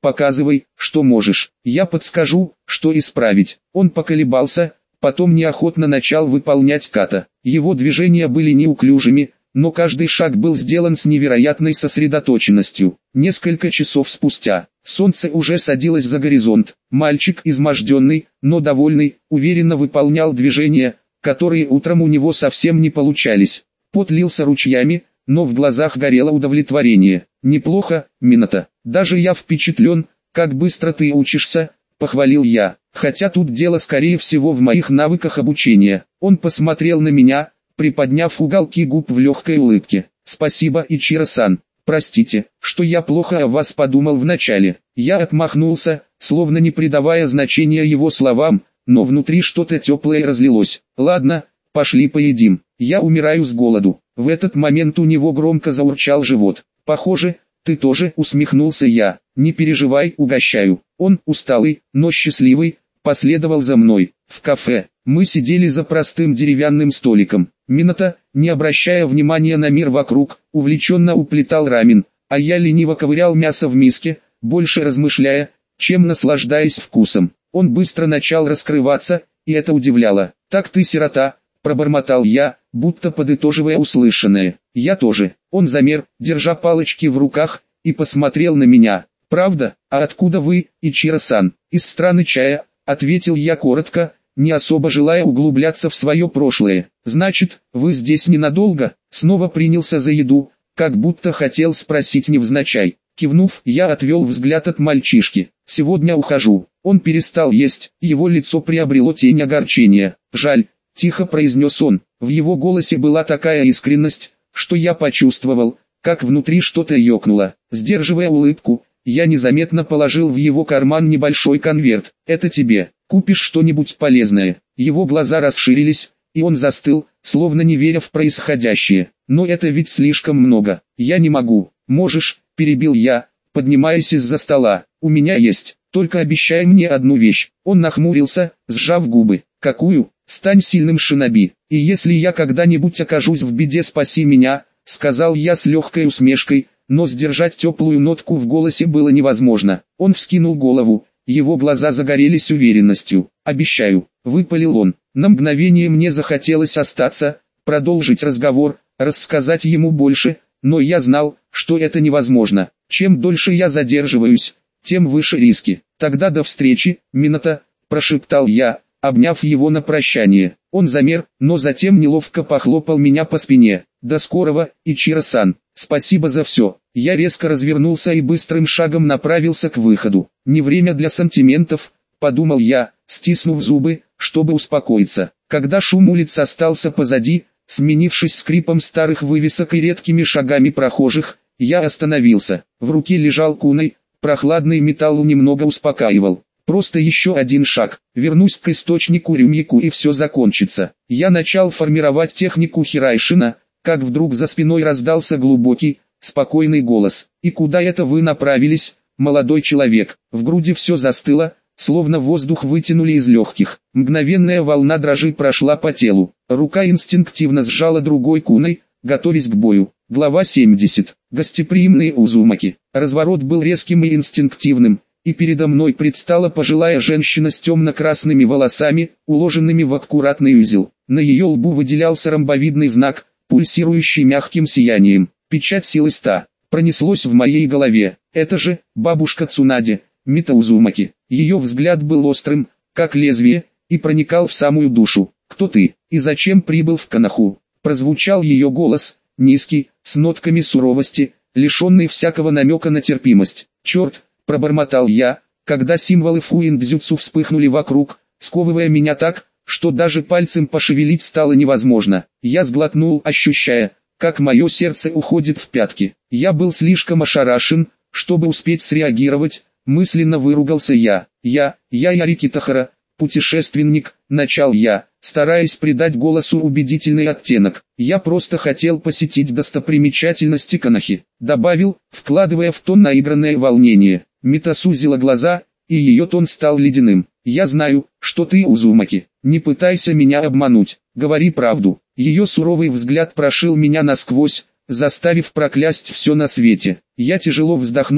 показывай, что можешь, я подскажу, что исправить. Он поколебался, потом неохотно начал выполнять ката. Его движения были неуклюжими, но каждый шаг был сделан с невероятной сосредоточенностью. Несколько часов спустя, солнце уже садилось за горизонт. Мальчик, изможденный, но довольный, уверенно выполнял движения, которые утром у него совсем не получались. Пот лился ручьями, но в глазах горело удовлетворение. «Неплохо, Минато. Даже я впечатлен, как быстро ты учишься», — похвалил я. «Хотя тут дело скорее всего в моих навыках обучения». Он посмотрел на меня, приподняв уголки губ в легкой улыбке. «Спасибо, Ичиро-сан. Простите, что я плохо о вас подумал вначале». Я отмахнулся, словно не придавая значения его словам, но внутри что-то теплое разлилось. «Ладно, пошли поедим. Я умираю с голоду». В этот момент у него громко заурчал живот. «Похоже, ты тоже», — усмехнулся я. «Не переживай, угощаю». Он, усталый, но счастливый, последовал за мной. В кафе мы сидели за простым деревянным столиком. Минато, не обращая внимания на мир вокруг, увлеченно уплетал рамен, а я лениво ковырял мясо в миске, больше размышляя, чем наслаждаясь вкусом. Он быстро начал раскрываться, и это удивляло. «Так ты сирота», — пробормотал я, будто подытоживая услышанное. «Я тоже». Он замер, держа палочки в руках, и посмотрел на меня. «Правда? А откуда вы, Ичиро-сан?» «Из страны чая», — ответил я коротко, не особо желая углубляться в свое прошлое. «Значит, вы здесь ненадолго?» Снова принялся за еду, как будто хотел спросить невзначай. Кивнув, я отвел взгляд от мальчишки. «Сегодня ухожу». Он перестал есть, его лицо приобрело тень огорчения. «Жаль», — тихо произнес он. В его голосе была такая искренность, что я почувствовал, как внутри что-то ёкнуло. Сдерживая улыбку, я незаметно положил в его карман небольшой конверт. «Это тебе. Купишь что-нибудь полезное». Его глаза расширились, и он застыл, словно не веря в происходящее. «Но это ведь слишком много. Я не могу». «Можешь», — перебил я, поднимаясь из-за стола. «У меня есть. Только обещай мне одну вещь». Он нахмурился, сжав губы. «Какую?» «Стань сильным шиноби. И если я когда-нибудь окажусь в беде, спаси меня», — сказал я с легкой усмешкой, но сдержать теплую нотку в голосе было невозможно. Он вскинул голову, его глаза загорелись уверенностью. «Обещаю», — выпалил он. На мгновение мне захотелось остаться, продолжить разговор, рассказать ему больше, но я знал, что это невозможно. Чем дольше я задерживаюсь, тем выше риски. «Тогда до встречи, Минато», — прошептал я, обняв его на прощание. Он замер, но затем неловко похлопал меня по спине. «До скорого, Ичиро-сан. Спасибо за все». Я резко развернулся и быстрым шагом направился к выходу. «Не время для сантиментов», — подумал я, стиснув зубы, чтобы успокоиться. Когда шум улиц остался позади, сменившись скрипом старых вывесок и редкими шагами прохожих, я остановился. В руке лежал кунай, прохладный металл немного успокаивал. Просто еще один шаг, вернусь к источнику Рюмьяку и все закончится. Я начал формировать технику Хирайшина, как вдруг за спиной раздался глубокий, спокойный голос. «И куда это вы направились, молодой человек?» В груди все застыло, словно воздух вытянули из легких. Мгновенная волна дрожи прошла по телу. Рука инстинктивно сжала другой кунай, готовясь к бою. Глава семьдесят. Гостеприимные Узумаки. Разворот был резким и инстинктивным, и передо мной предстала пожилая женщина с темно-красными волосами, уложенными в аккуратный узел. На ее лбу выделялся ромбовидный знак, пульсирующий мягким сиянием. Печать силы ста. Пронеслось в моей голове. Это же бабушка Цунаде, Мита Узумаки. Ее взгляд был острым, как лезвие, и проникал в самую душу. «Кто ты, и зачем прибыл в Коноху?» Прозвучал ее голос, низкий, с нотками суровости, лишенный всякого намека на терпимость. «Черт!» — пробормотал я, когда символы фуиндзюцу вспыхнули вокруг, сковывая меня так, что даже пальцем пошевелить стало невозможно. Я сглотнул, ощущая, как мое сердце уходит в пятки. Я был слишком ошарашен, чтобы успеть среагировать, мысленно выругался я. «Я, я Ярикитахара, путешественник», — начал я, стараясь придать голосу убедительный оттенок. «Я просто хотел посетить достопримечательности Конохи», — добавил, вкладывая в тон наигранное волнение. Мита сузила глаза, и ее тон стал ледяным. «Я знаю, что ты Узумаки. Не пытайся меня обмануть, говори правду». Ее суровый взгляд прошил меня насквозь, заставив проклясть все на свете. Я тяжело вздохнул,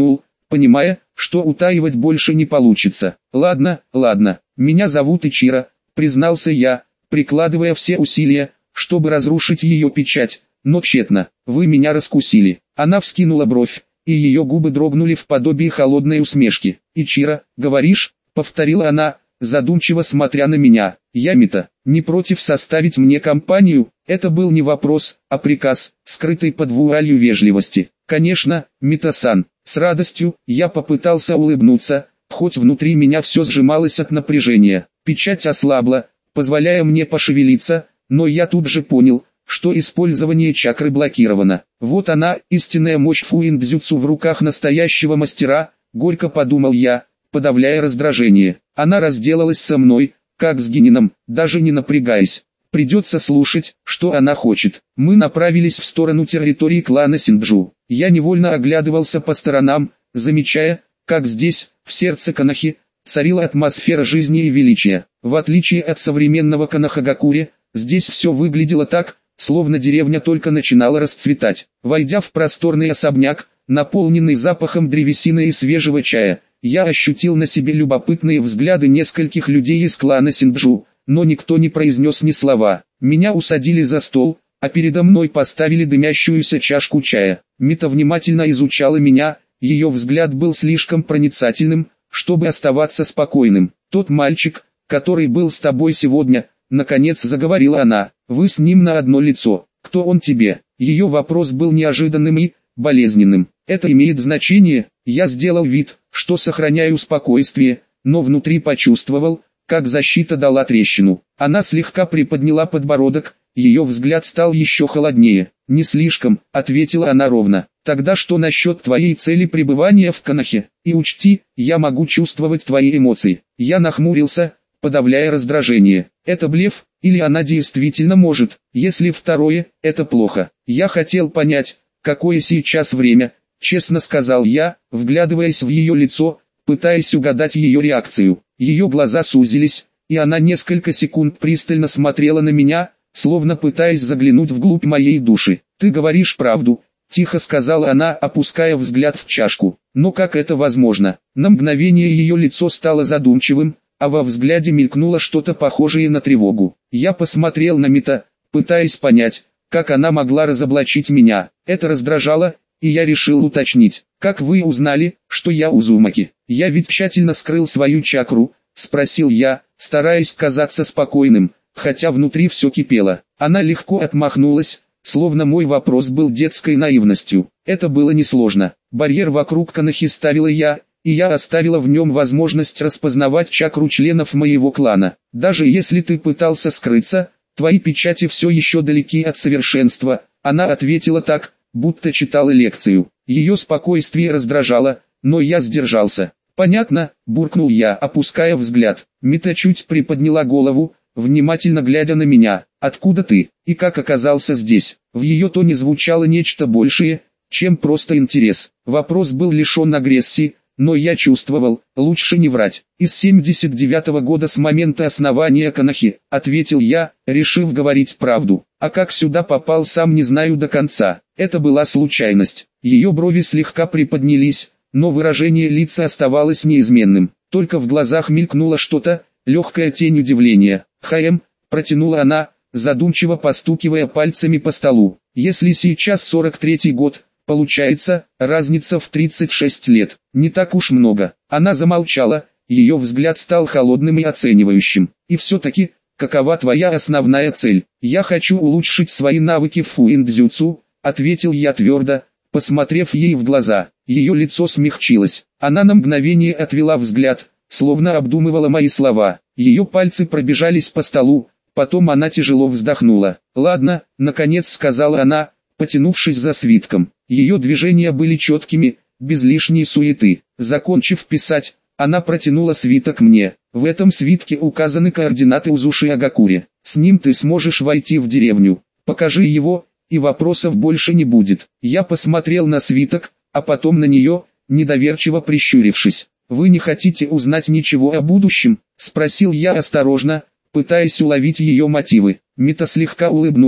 понимая, что утаивать больше не получится. «Ладно, ладно, меня зовут Ичиро», — признался я, прикладывая все усилия, чтобы разрушить ее печать, но тщетно. «Вы меня раскусили». Она вскинула бровь, и ее губы дрогнули в подобии холодной усмешки. «Ичиро, говоришь?» — повторила она, задумчиво смотря на меня. «Я, Мита, не против составить мне компанию?» Это был не вопрос, а приказ, скрытый под вуалью вежливости. «Конечно, Мита-сан». С радостью я попытался улыбнуться, хоть внутри меня все сжималось от напряжения. Печать ослабла, позволяя мне пошевелиться, но я тут же понял, что использование чакры блокировано. Вот она, истинная мощь фуин-дзюцу в руках настоящего мастера, горько подумал я, подавляя раздражение. Она разделалась со мной, как с Генином, даже не напрягаясь. Придется слушать, что она хочет. Мы направились в сторону территории клана Синджу. Я невольно оглядывался по сторонам, замечая, как здесь, в сердце Конохи, царила атмосфера жизни и величия. В отличие от современного Конохагакури, здесь все выглядело так, словно деревня только начинала расцветать. Войдя в просторный особняк, наполненный запахом древесины и свежего чая, я ощутил на себе любопытные взгляды нескольких людей из клана Синджу, но никто не произнес ни слова. Меня усадили за стол, а передо мной поставили дымящуюся чашку чая. Мита внимательно изучала меня, ее взгляд был слишком проницательным, чтобы оставаться спокойным. «Тот мальчик, который был с тобой сегодня», — наконец заговорила она, — «вы с ним на одно лицо. Кто он тебе?» Ее вопрос был неожиданным и болезненным. «Это имеет значение?» Я сделал вид, что сохраняю спокойствие, но внутри почувствовал, как защита дала трещину. Она слегка приподняла подбородок, ее взгляд стал еще холоднее. «Не слишком», — ответила она ровно. «Тогда что насчет твоей цели пребывания в Конохе? И учти, я могу чувствовать твои эмоции». Я нахмурился, подавляя раздражение. «Это блеф, или она действительно может? Если второе, это плохо. Я хотел понять, какое сейчас время», — честно сказал я, вглядываясь в ее лицо, пытаясь угадать ее реакцию. Ее глаза сузились, и она несколько секунд пристально смотрела на меня, словно пытаясь заглянуть вглубь моей души. «Ты говоришь правду», — тихо сказала она, опуская взгляд в чашку. «Но как это возможно?» На мгновение ее лицо стало задумчивым, а во взгляде мелькнуло что-то похожее на тревогу. Я посмотрел на Мита, пытаясь понять, как она могла разоблачить меня. Это раздражало, и я решил уточнить. «Как вы узнали, что я Узумаки? Я ведь тщательно скрыл свою чакру», — спросил я, стараясь казаться спокойным, хотя внутри все кипело. Она легко отмахнулась, словно мой вопрос был детской наивностью. Это было несложно. Барьер вокруг Конохи ставила я, и я оставила в нем возможность распознавать чакру членов моего клана. Даже если ты пытался скрыться, твои печати все еще далеки от совершенства. Она ответила так, будто читала лекцию. Ее спокойствие раздражало, но я сдержался. «Понятно», — буркнул я, опуская взгляд. Мита чуть приподняла голову, внимательно глядя на меня. «Откуда ты? И как оказался здесь?» В ее тоне звучало нечто большее, чем просто интерес. Вопрос был лишен агрессии, но я чувствовал, лучше не врать. «Из семьдесят девятого года с момента основания Конохи», — ответил я, решив говорить правду. «А как сюда попал, сам не знаю до конца. Это была случайность». Ее брови слегка приподнялись, но выражение лица оставалось неизменным. Только в глазах мелькнуло что-то, легкая тень удивления. «Хаем», — протянула она, задумчиво постукивая пальцами по столу. «Если сейчас сорок третий год, получается, разница в тридцать шесть лет. Не так уж много». Она замолчала, ее взгляд стал холодным и оценивающим. «И все-таки, какова твоя основная цель?» «Я хочу улучшить свои навыки в фуин-дзюцу», — ответил я твердо, посмотрев ей в глаза. Ее лицо смягчилось. Она на мгновение отвела взгляд, словно обдумывала мои слова. Ее пальцы пробежались по столу, потом она тяжело вздохнула. «Ладно», — наконец сказала она, потянувшись за свитком. Ее движения были четкими, без лишней суеты. Закончив писать, она протянула свиток мне. «В этом свитке указаны координаты Узуши Агакури. С ним ты сможешь войти в деревню. Покажи его, и вопросов больше не будет». Я посмотрел на свиток, а потом на нее, недоверчиво прищурившись. «Вы не хотите узнать ничего о будущем?» — спросил я осторожно, пытаясь уловить ее мотивы. Мита слегка улыбнулась,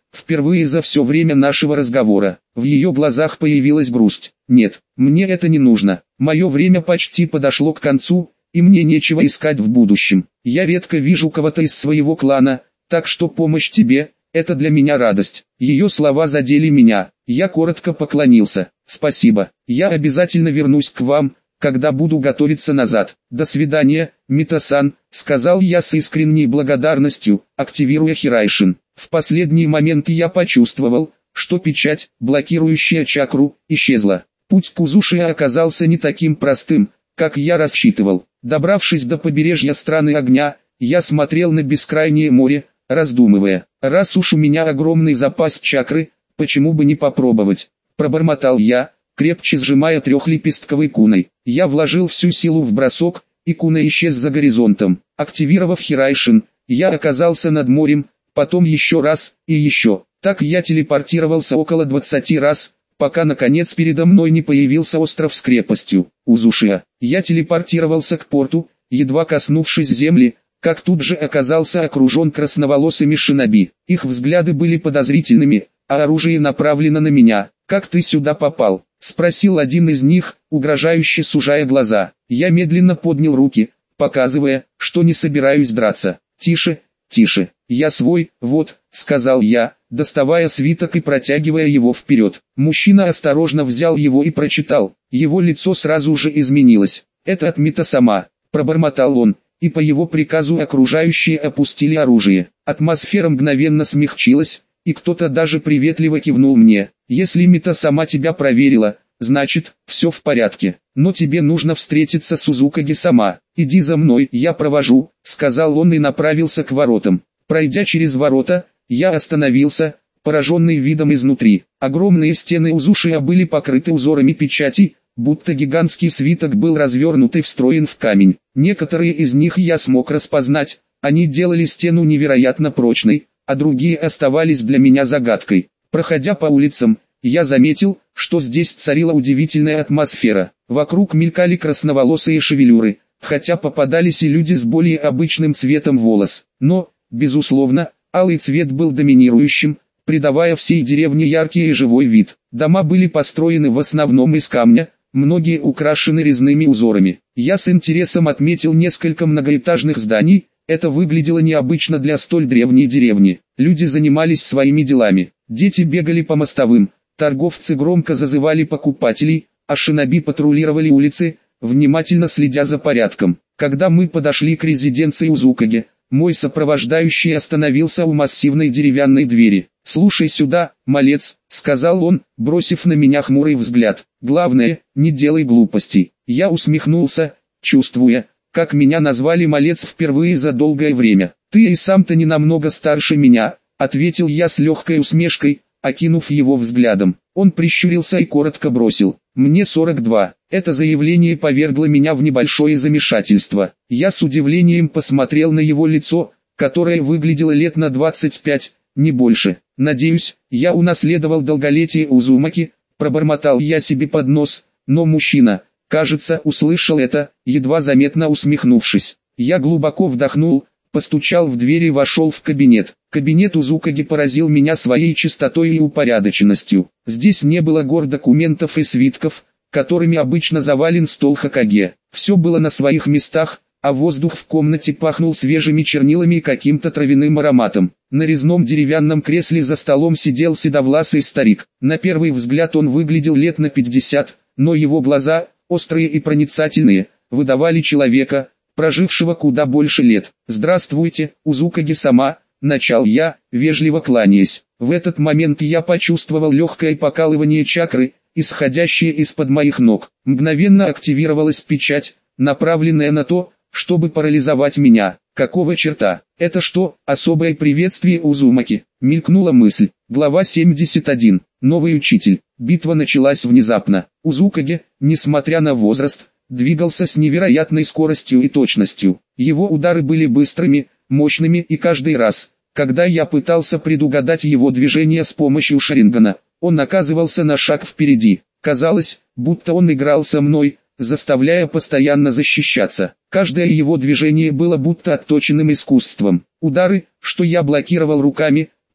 впервые за все время нашего разговора. В ее глазах появилась грусть. Нет, мне это не нужно. Мое время почти подошло к концу, и мне нечего искать в будущем. Я редко вижу кого-то из своего клана, так что помощь тебе – это для меня радость. Ее слова задели меня. Я коротко поклонился. Спасибо. Я обязательно вернусь к вам, когда буду готовиться назад. До свидания, Мита-сан, сказал я с искренней благодарностью, активируя Хирайшин. В последний момент я почувствовал, что печать, блокирующая чакру, исчезла. Путь к Узушия оказался не таким простым, как я рассчитывал. Добравшись до побережья страны огня, я смотрел на бескрайнее море, раздумывая, раз уж у меня огромный запас чакры, почему бы не попробовать, пробормотал я, крепче сжимая трехлепестковой куной. Я вложил всю силу в бросок, и куна исчез за горизонтом. Активировав Хирайшин, я оказался над морем, потом еще раз, и еще. Так я телепортировался около двадцати раз, пока наконец передо мной не появился остров с крепостью, Узушия. Я телепортировался к порту, едва коснувшись земли, как тут же оказался окружен красноволосыми шиноби. Их взгляды были подозрительными, а оружие направлено на меня. «Как ты сюда попал?» — спросил один из них, угрожающе сужая глаза. Я медленно поднял руки, показывая, что не собираюсь драться. «Тише, тише, я свой, вот», — сказал я, доставая свиток и протягивая его вперед. Мужчина осторожно взял его и прочитал. Его лицо сразу же изменилось. «Это от Мита-сама», — пробормотал он, и по его приказу окружающие опустили оружие. Атмосфера мгновенно смягчилась, и кто-то даже приветливо кивнул мне. «Если Мита-сама тебя проверила, значит, все в порядке. Но тебе нужно встретиться с Узукаги-сама. Иди за мной, я провожу», — сказал он и направился к воротам. Пройдя через ворота, я остановился, пораженный видом изнутри. Огромные стены Узушия были покрыты узорами печати, будто гигантский свиток был развернут и встроен в камень. Некоторые из них я смог распознать, они делали стену невероятно прочной, а другие оставались для меня загадкой. Проходя по улицам, я заметил, что здесь царила удивительная атмосфера. Вокруг мелькали красноволосые шевелюры, хотя попадались и люди с более обычным цветом волос. Но, безусловно, алый цвет был доминирующим, придавая всей деревне яркий и живой вид. Дома были построены в основном из камня, многие украшены резными узорами. Я с интересом отметил несколько многоэтажных зданий, это выглядело необычно для столь древней деревни. Люди занимались своими делами, дети бегали по мостовым, торговцы громко зазывали покупателей, а шиноби патрулировали улицы, внимательно следя за порядком. Когда мы подошли к резиденции Узукаги, мой сопровождающий остановился у массивной деревянной двери. «Слушай сюда, малец», — сказал он, бросив на меня хмурый взгляд. «Главное, не делай глупостей». Я усмехнулся, чувствуя, как меня назвали малец впервые за долгое время. «Ты и сам-то не намного старше меня», — ответил я с легкой усмешкой, окинув его взглядом. Он прищурился и коротко бросил: «Мне сорок два». Это заявление повергло меня в небольшое замешательство. Я с удивлением посмотрел на его лицо, которое выглядело лет на двадцать пять, не больше. «Надеюсь, я унаследовал долголетие Узумаки», — пробормотал я себе под нос, но мужчина, кажется, услышал это, едва заметно усмехнувшись. Я глубоко вдохнул, постучал в дверь и вошел в кабинет. Кабинет Узукаги поразил меня своей чистотой и упорядоченностью. Здесь не было гор документов и свитков, которыми обычно завален стол Хокаге. Все было на своих местах, а воздух в комнате пахнул свежими чернилами и каким-то травяным ароматом. На резном деревянном кресле за столом сидел седовласый старик. На первый взгляд он выглядел лет на пятьдесят, но его глаза, острые и проницательные, выдавали человека, прожившего куда больше лет. «Здравствуйте, Узукаги-сама», — начал я, вежливо кланяясь. В этот момент я почувствовал легкое покалывание чакры, исходящее из-под моих ног. Мгновенно активировалась печать, направленная на то, чтобы парализовать меня. Какого черта? Это что, особое приветствие Узумаки? Мелькнула мысль. Глава семьдесят один. Новый учитель. Битва началась внезапно. Узукаги, несмотря на возраст, двигался с невероятной скоростью и точностью. Его удары были быстрыми, мощными, и каждый раз, когда я пытался предугадать его движения с помощью Шарингана, он оказывался на шаг впереди. Казалось, будто он играл со мной, заставляя постоянно защищаться. Каждое его движение было будто отточенным искусством. Удары, что я блокировал руками,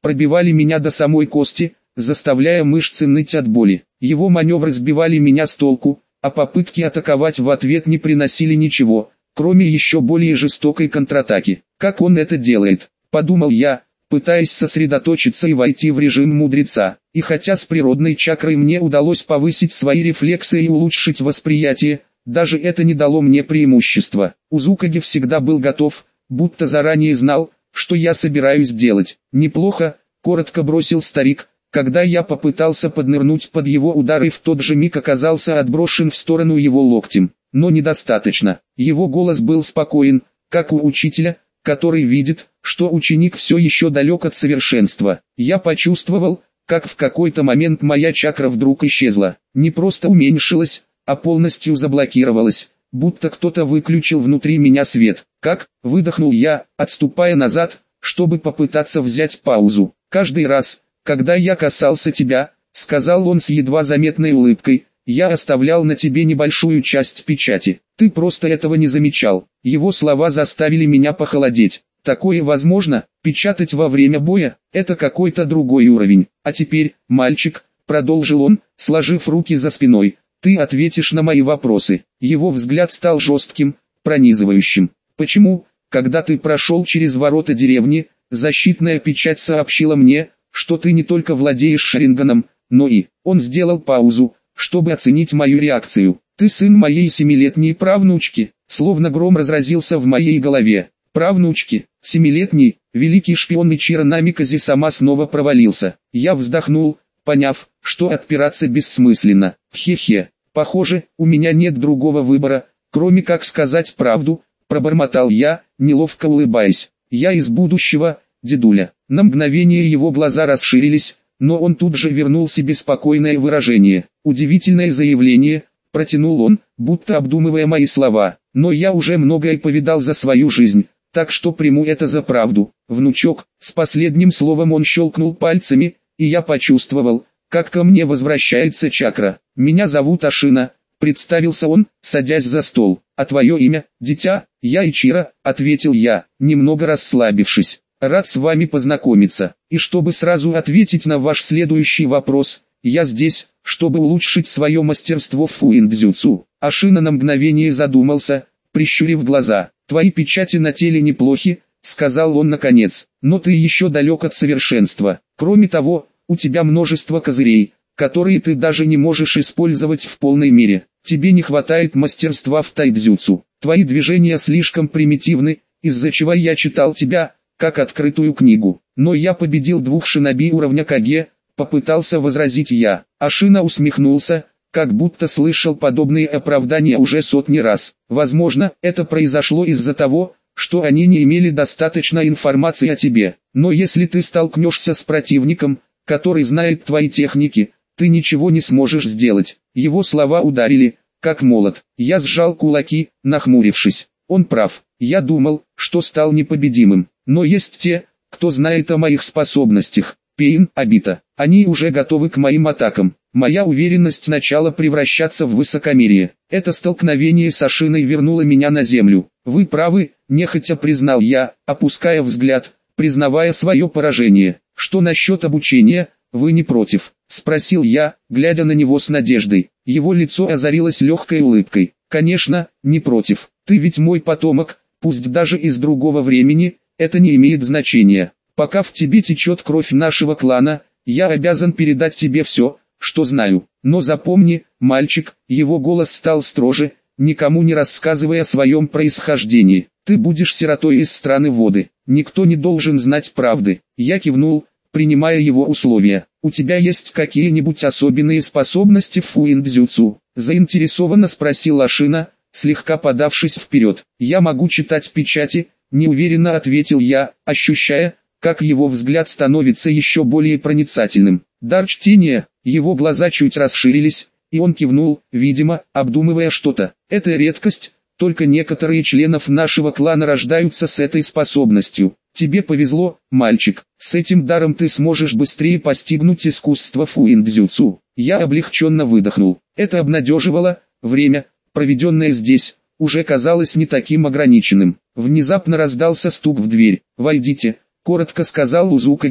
пробивали меня до самой кости, заставляя мышцы ныть от боли. Его маневры сбивали меня с толку, а попытки атаковать в ответ не приносили ничего, кроме еще более жестокой контратаки. Как он это делает, подумал я, пытаясь сосредоточиться и войти в режим мудреца. И хотя с природной чакрой мне удалось повысить свои рефлексы и улучшить восприятие, даже это не дало мне преимущества. Узукаги всегда был готов, будто заранее знал, что я собираюсь делать. «Неплохо», — коротко бросил старик, когда я попытался поднырнуть под его удар и в тот же миг оказался отброшен в сторону его локтем. Но недостаточно. Его голос был спокоен, как у учителя, который видит, что ученик все еще далек от совершенства. Я почувствовал, как в какой-то момент моя чакра вдруг исчезла. Не просто уменьшилась, а полностью заблокировалась, будто кто-то выключил внутри меня свет. «Как?» — выдохнул я, отступая назад, чтобы попытаться взять паузу. «Каждый раз, когда я касался тебя», — сказал он с едва заметной улыбкой, — «я оставлял на тебе небольшую часть печати. Ты просто этого не замечал». Его слова заставили меня похолодеть. Такое возможно, печатать во время боя — это какой-то другой уровень. А теперь, мальчик, продолжил он, сложив руки за спиной, ты ответишь на мои вопросы. Его взгляд стал жестким, пронизывающим. Почему, когда ты прошел через ворота деревни, защитная печать сообщила мне, что ты не только владеешь Шаринганом, но и... Он сделал паузу, чтобы оценить мою реакцию. Ты сын моей семилетней правнучки. Словно гром разразился в моей голове. Правнучки, семилетний, великий шпион Ичиро Намикази сама снова провалился. Я вздохнул, поняв, что отпираться бессмысленно. Хе-хе, похоже, у меня нет другого выбора, кроме как сказать правду, пробормотал я, неловко улыбаясь. Я из будущего, дедуля. На мгновение его глаза расширились, но он тут же вернул себе спокойное выражение. Удивительное заявление, протянул он, будто обдумывая мои слова. Но я уже многое повидал за свою жизнь, так что приму это за правду. Внучок, с последним словом он щелкнул пальцами, и я почувствовал, как ко мне возвращается чакра. Меня зовут Ашина, представился он, садясь за стол. А твое имя, дитя? Я Ичиро, ответил я, немного расслабившись. Рад с вами познакомиться. И чтобы сразу ответить на ваш следующий вопрос, я здесь, чтобы улучшить свое мастерство в фуиндзюцу. Ашина на мгновение задумался, прищурив глаза. Твои печати на теле неплохи, сказал он наконец, но ты еще далек от совершенства. Кроме того, у тебя множество козырей, которые ты даже не можешь использовать в полной мере. Тебе не хватает мастерства в тайдзюцу. Твои движения слишком примитивны, из-за чего я читал тебя, как открытую книгу. Но я победил двух шиноби уровня Каге, попытался возразить я. Ашина усмехнулся, как будто слышал подобные оправдания уже сотни раз. Возможно, это произошло из-за того, что они не имели достаточно информации о тебе. Но если ты столкнешься с противником, который знает твои техники, ты ничего не сможешь сделать. Его слова ударили, как молот. Я сжал кулаки, нахмурившись. Он прав. Я думал, что стал непобедимым. Но есть те, кто знает о моих способностях. Пейн, Обита. Они уже готовы к моим атакам. Моя уверенность начала превращаться в высокомерие. Это столкновение с Ашиной вернуло меня на землю. Вы правы, нехотя признал я, опуская взгляд, признавая свое поражение. Что насчет обучения, вы не против? Спросил я, глядя на него с надеждой. Его лицо озарилось легкой улыбкой. Конечно, не против. Ты ведь мой потомок, пусть даже из другого времени, это не имеет значения. Пока в тебе течет кровь нашего клана, я обязан передать тебе все, что знаю. Но запомни, мальчик, его голос стал строже, никому не рассказывая о своем происхождении. Ты будешь сиротой из страны воды. Никто не должен знать правды. Я кивнул, принимая его условия. У тебя есть какие-нибудь особенные способности в фуиндзюцу? Заинтересованно спросил Ашина, слегка подавшись вперед. Я могу читать печати, неуверенно ответил я, ощущая, как его взгляд становится еще более проницательным. Дар чтения, его глаза чуть расширились, и он кивнул, видимо, обдумывая что-то. Это редкость, только некоторые членов нашего клана рождаются с этой способностью. Тебе повезло, мальчик, с этим даром ты сможешь быстрее постигнуть искусство фуиндзюцу. Я облегченно выдохнул. Это обнадеживало, время, проведенное здесь, уже казалось не таким ограниченным. Внезапно раздался стук в дверь. «Войдите», — коротко сказал Узукаги,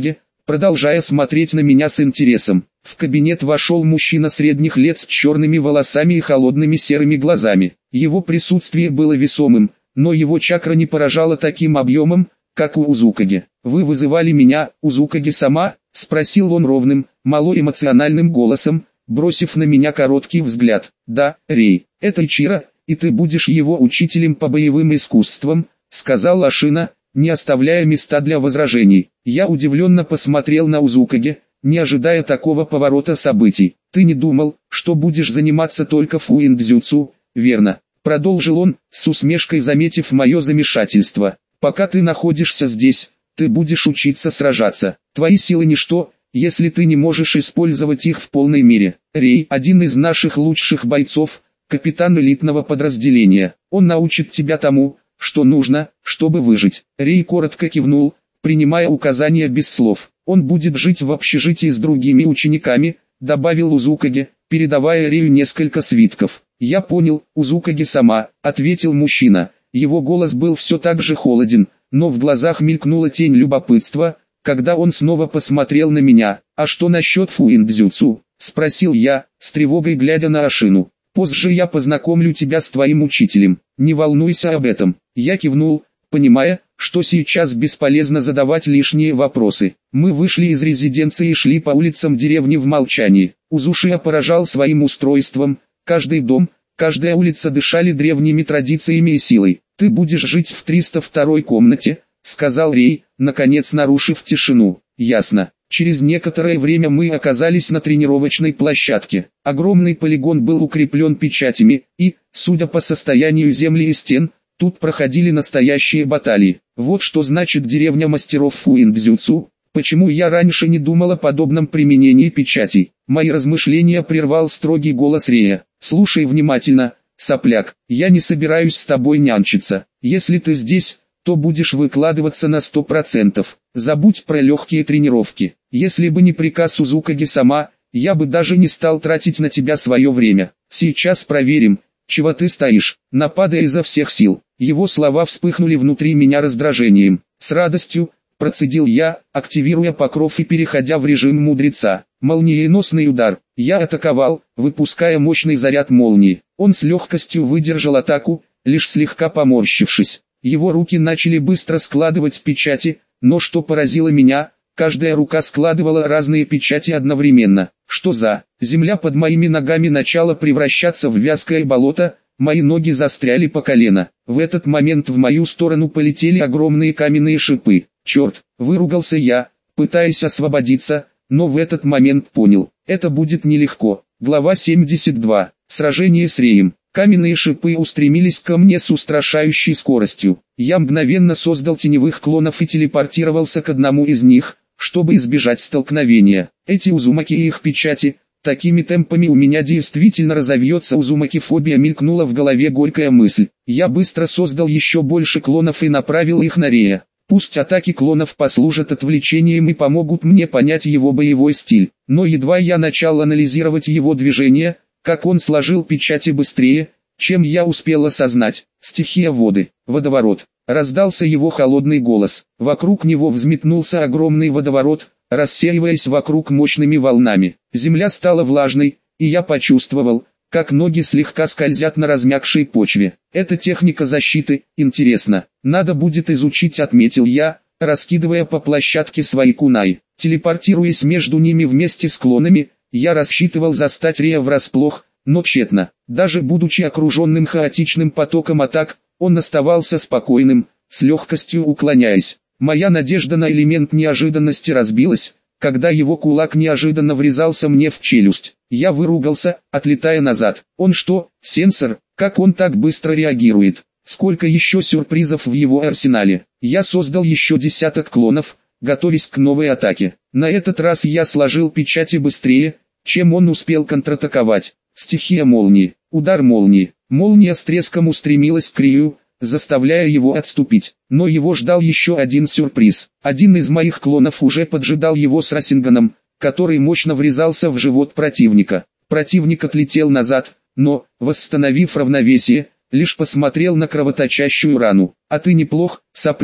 продолжая смотреть на меня с интересом. В кабинет вошел мужчина средних лет с черными волосами и холодными серыми глазами. Его присутствие было весомым, но его чакра не поражала таким объемом, как у Узукаги. «Вы вызывали меня, Узукаги-сама?» — спросил он ровным, малоэмоциональным голосом, бросив на меня короткий взгляд. «Да, Рей, это Ичиро, и ты будешь его учителем по боевым искусствам», — сказал Ашина, не оставляя места для возражений. Я удивленно посмотрел на Узукаги, не ожидая такого поворота событий. «Ты не думал, что будешь заниматься только фуиндзюцу, верно?» — продолжил он, с усмешкой заметив мое замешательство. «Пока ты находишься здесь, ты будешь учиться сражаться. Твои силы ничто, если ты не можешь использовать их в полной мере. Рей, один из наших лучших бойцов, капитан элитного подразделения. Он научит тебя тому, что нужно, чтобы выжить». Рей коротко кивнул, принимая указания без слов. «Он будет жить в общежитии с другими учениками», — добавил Узукаги, передавая Рею несколько свитков. «Я понял, Узукаги-сама», — ответил мужчина. Его голос был все так же холоден, но в глазах мелькнула тень любопытства, когда он снова посмотрел на меня. «А что насчет фуиндзюцу?» — спросил я, с тревогой глядя на Ашину. «Позже я познакомлю тебя с твоим учителем, не волнуйся об этом». Я кивнул, понимая, что сейчас бесполезно задавать лишние вопросы. Мы вышли из резиденции и шли по улицам деревни в молчании. Узушия поражал своим устройством, каждый дом, каждая улица дышали древними традициями и силой. «Ты будешь жить в триста второй комнате», — сказал Рей, наконец нарушив тишину. «Ясно». Через некоторое время мы оказались на тренировочной площадке. Огромный полигон был укреплен печатями, и, судя по состоянию земли и стен, тут проходили настоящие баталии. Вот что значит деревня мастеров фуиндзюцу. Почему я раньше не думал о подобном применении печатей? Мои размышления прервал строгий голос Рея. «Слушай внимательно, сопляк, я не собираюсь с тобой нянчиться. Если ты здесь, то будешь выкладываться на сто процентов. Забудь про легкие тренировки. Если бы не приказ Узукаги-сама, я бы даже не стал тратить на тебя свое время. Сейчас проверим, чего ты стоишь», нападая изо всех сил. Его слова вспыхнули внутри меня раздражением. «С радостью», процедил я, активируя покров и переходя в режим мудреца. Молниеносный удар. Я атаковал, выпуская мощный заряд молнии. Он с легкостью выдержал атаку, лишь слегка поморщившись. Его руки начали быстро складывать печати, но что поразило меня, каждая рука складывала разные печати одновременно. Что за? Земля под моими ногами начала превращаться в вязкое болото, мои ноги застряли по колено. В этот момент в мою сторону полетели огромные каменные шипы. «Черт!» — выругался я, пытаясь освободиться, но в этот момент понял, это будет нелегко. Глава семьдесят два. Сражение с Реем. Каменные шипы устремились ко мне с устрашающей скоростью. Я мгновенно создал теневых клонов и телепортировался к одному из них, чтобы избежать столкновения. Эти узумаки и их печати, такими темпами у меня действительно разовьется узумаки-фобия, мелькнула в голове горькая мысль. Я быстро создал еще больше клонов и направил их на Рея. Пусть атаки клонов послужат отвлечением и помогут мне понять его боевой стиль, но едва я начал анализировать его движения, как он сложил печати быстрее, чем я успел осознать. Стихия воды, водоворот. Раздался его холодный голос. Вокруг него взметнулся огромный водоворот, рассеиваясь вокруг мощными волнами. Земля стала влажной, и я почувствовал, как ноги слегка скользят на размягшей почве. Это техника защиты, интересно. Надо будет изучить, отметил я, раскидывая по площадке свои кунаи. Телепортируясь между ними вместе с клонами, я рассчитывал застать Рея врасплох, но тщетно. Даже будучи окруженным хаотичным потоком атак, он оставался спокойным, с легкостью уклоняясь. Моя надежда на элемент неожиданности разбилась, когда его кулак неожиданно врезался мне в челюсть. Я выругался, отлетая назад. Он что, сенсор? Как он так быстро реагирует? Сколько еще сюрпризов в его арсенале? Я создал еще десяток клонов, готовясь к новой атаке. На этот раз я сложил печати быстрее, чем он успел контратаковать. Стихия молнии. Удар молнии. Молния с треском устремилась к Рию, заставляя его отступить. Но его ждал еще один сюрприз. Один из моих клонов уже поджидал его с Расинганом, который мощно врезался в живот противника. Противник отлетел назад, но, восстановив равновесие, лишь посмотрел на кровоточащую рану. «А ты неплох, сопляк»,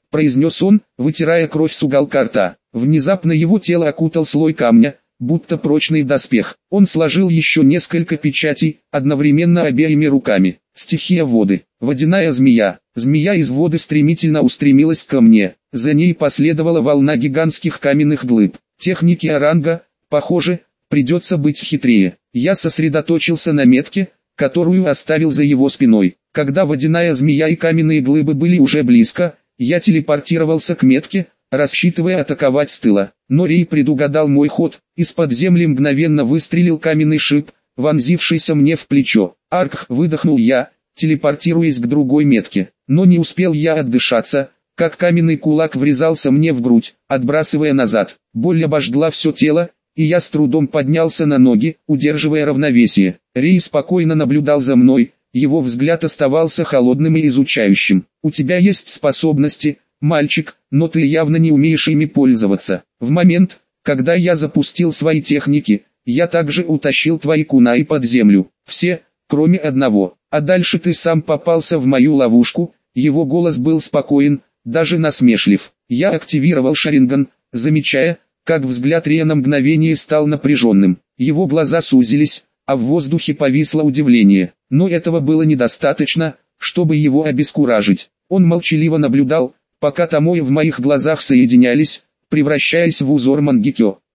произнес он, вытирая кровь с уголка рта. Внезапно его тело окутал слой камня, будто прочный доспех. Он сложил еще несколько печатей, одновременно обеими руками. Стихия воды. Водяная змея. Змея из воды стремительно устремилась ко мне. За ней последовала волна гигантских каменных глыб. Техники оранга, похоже, придется быть хитрее. Я сосредоточился на метке, которую оставил за его спиной. Когда водяная змея и каменные глыбы были уже близко, я телепортировался к метке, рассчитывая атаковать с тыла. Но Рей предугадал мой ход, из-под земли мгновенно выстрелил каменный шип, вонзившийся мне в плечо. Арк, выдохнул я, телепортируясь к другой метке. Но не успел я отдышаться, как каменный кулак врезался мне в грудь, отбрасывая назад. Боль обожгла все тело, и я с трудом поднялся на ноги, удерживая равновесие. Рей спокойно наблюдал за мной, его взгляд оставался холодным и изучающим. «У тебя есть способности, мальчик, но ты явно не умеешь ими пользоваться. В момент, когда я запустил свои техники, я также утащил твои кунаи под землю. Все, кроме одного. А дальше ты сам попался в мою ловушку». Его голос был спокоен, даже насмешлив. Я активировал Шаринган, замечая, как взгляд Рея на мгновение стал напряженным. Его глаза сузились, а в воздухе повисло удивление. Но этого было недостаточно, чтобы его обескуражить. Он молчаливо наблюдал, пока томои в моих глазах соединялись, превращаясь в узор Мангекё.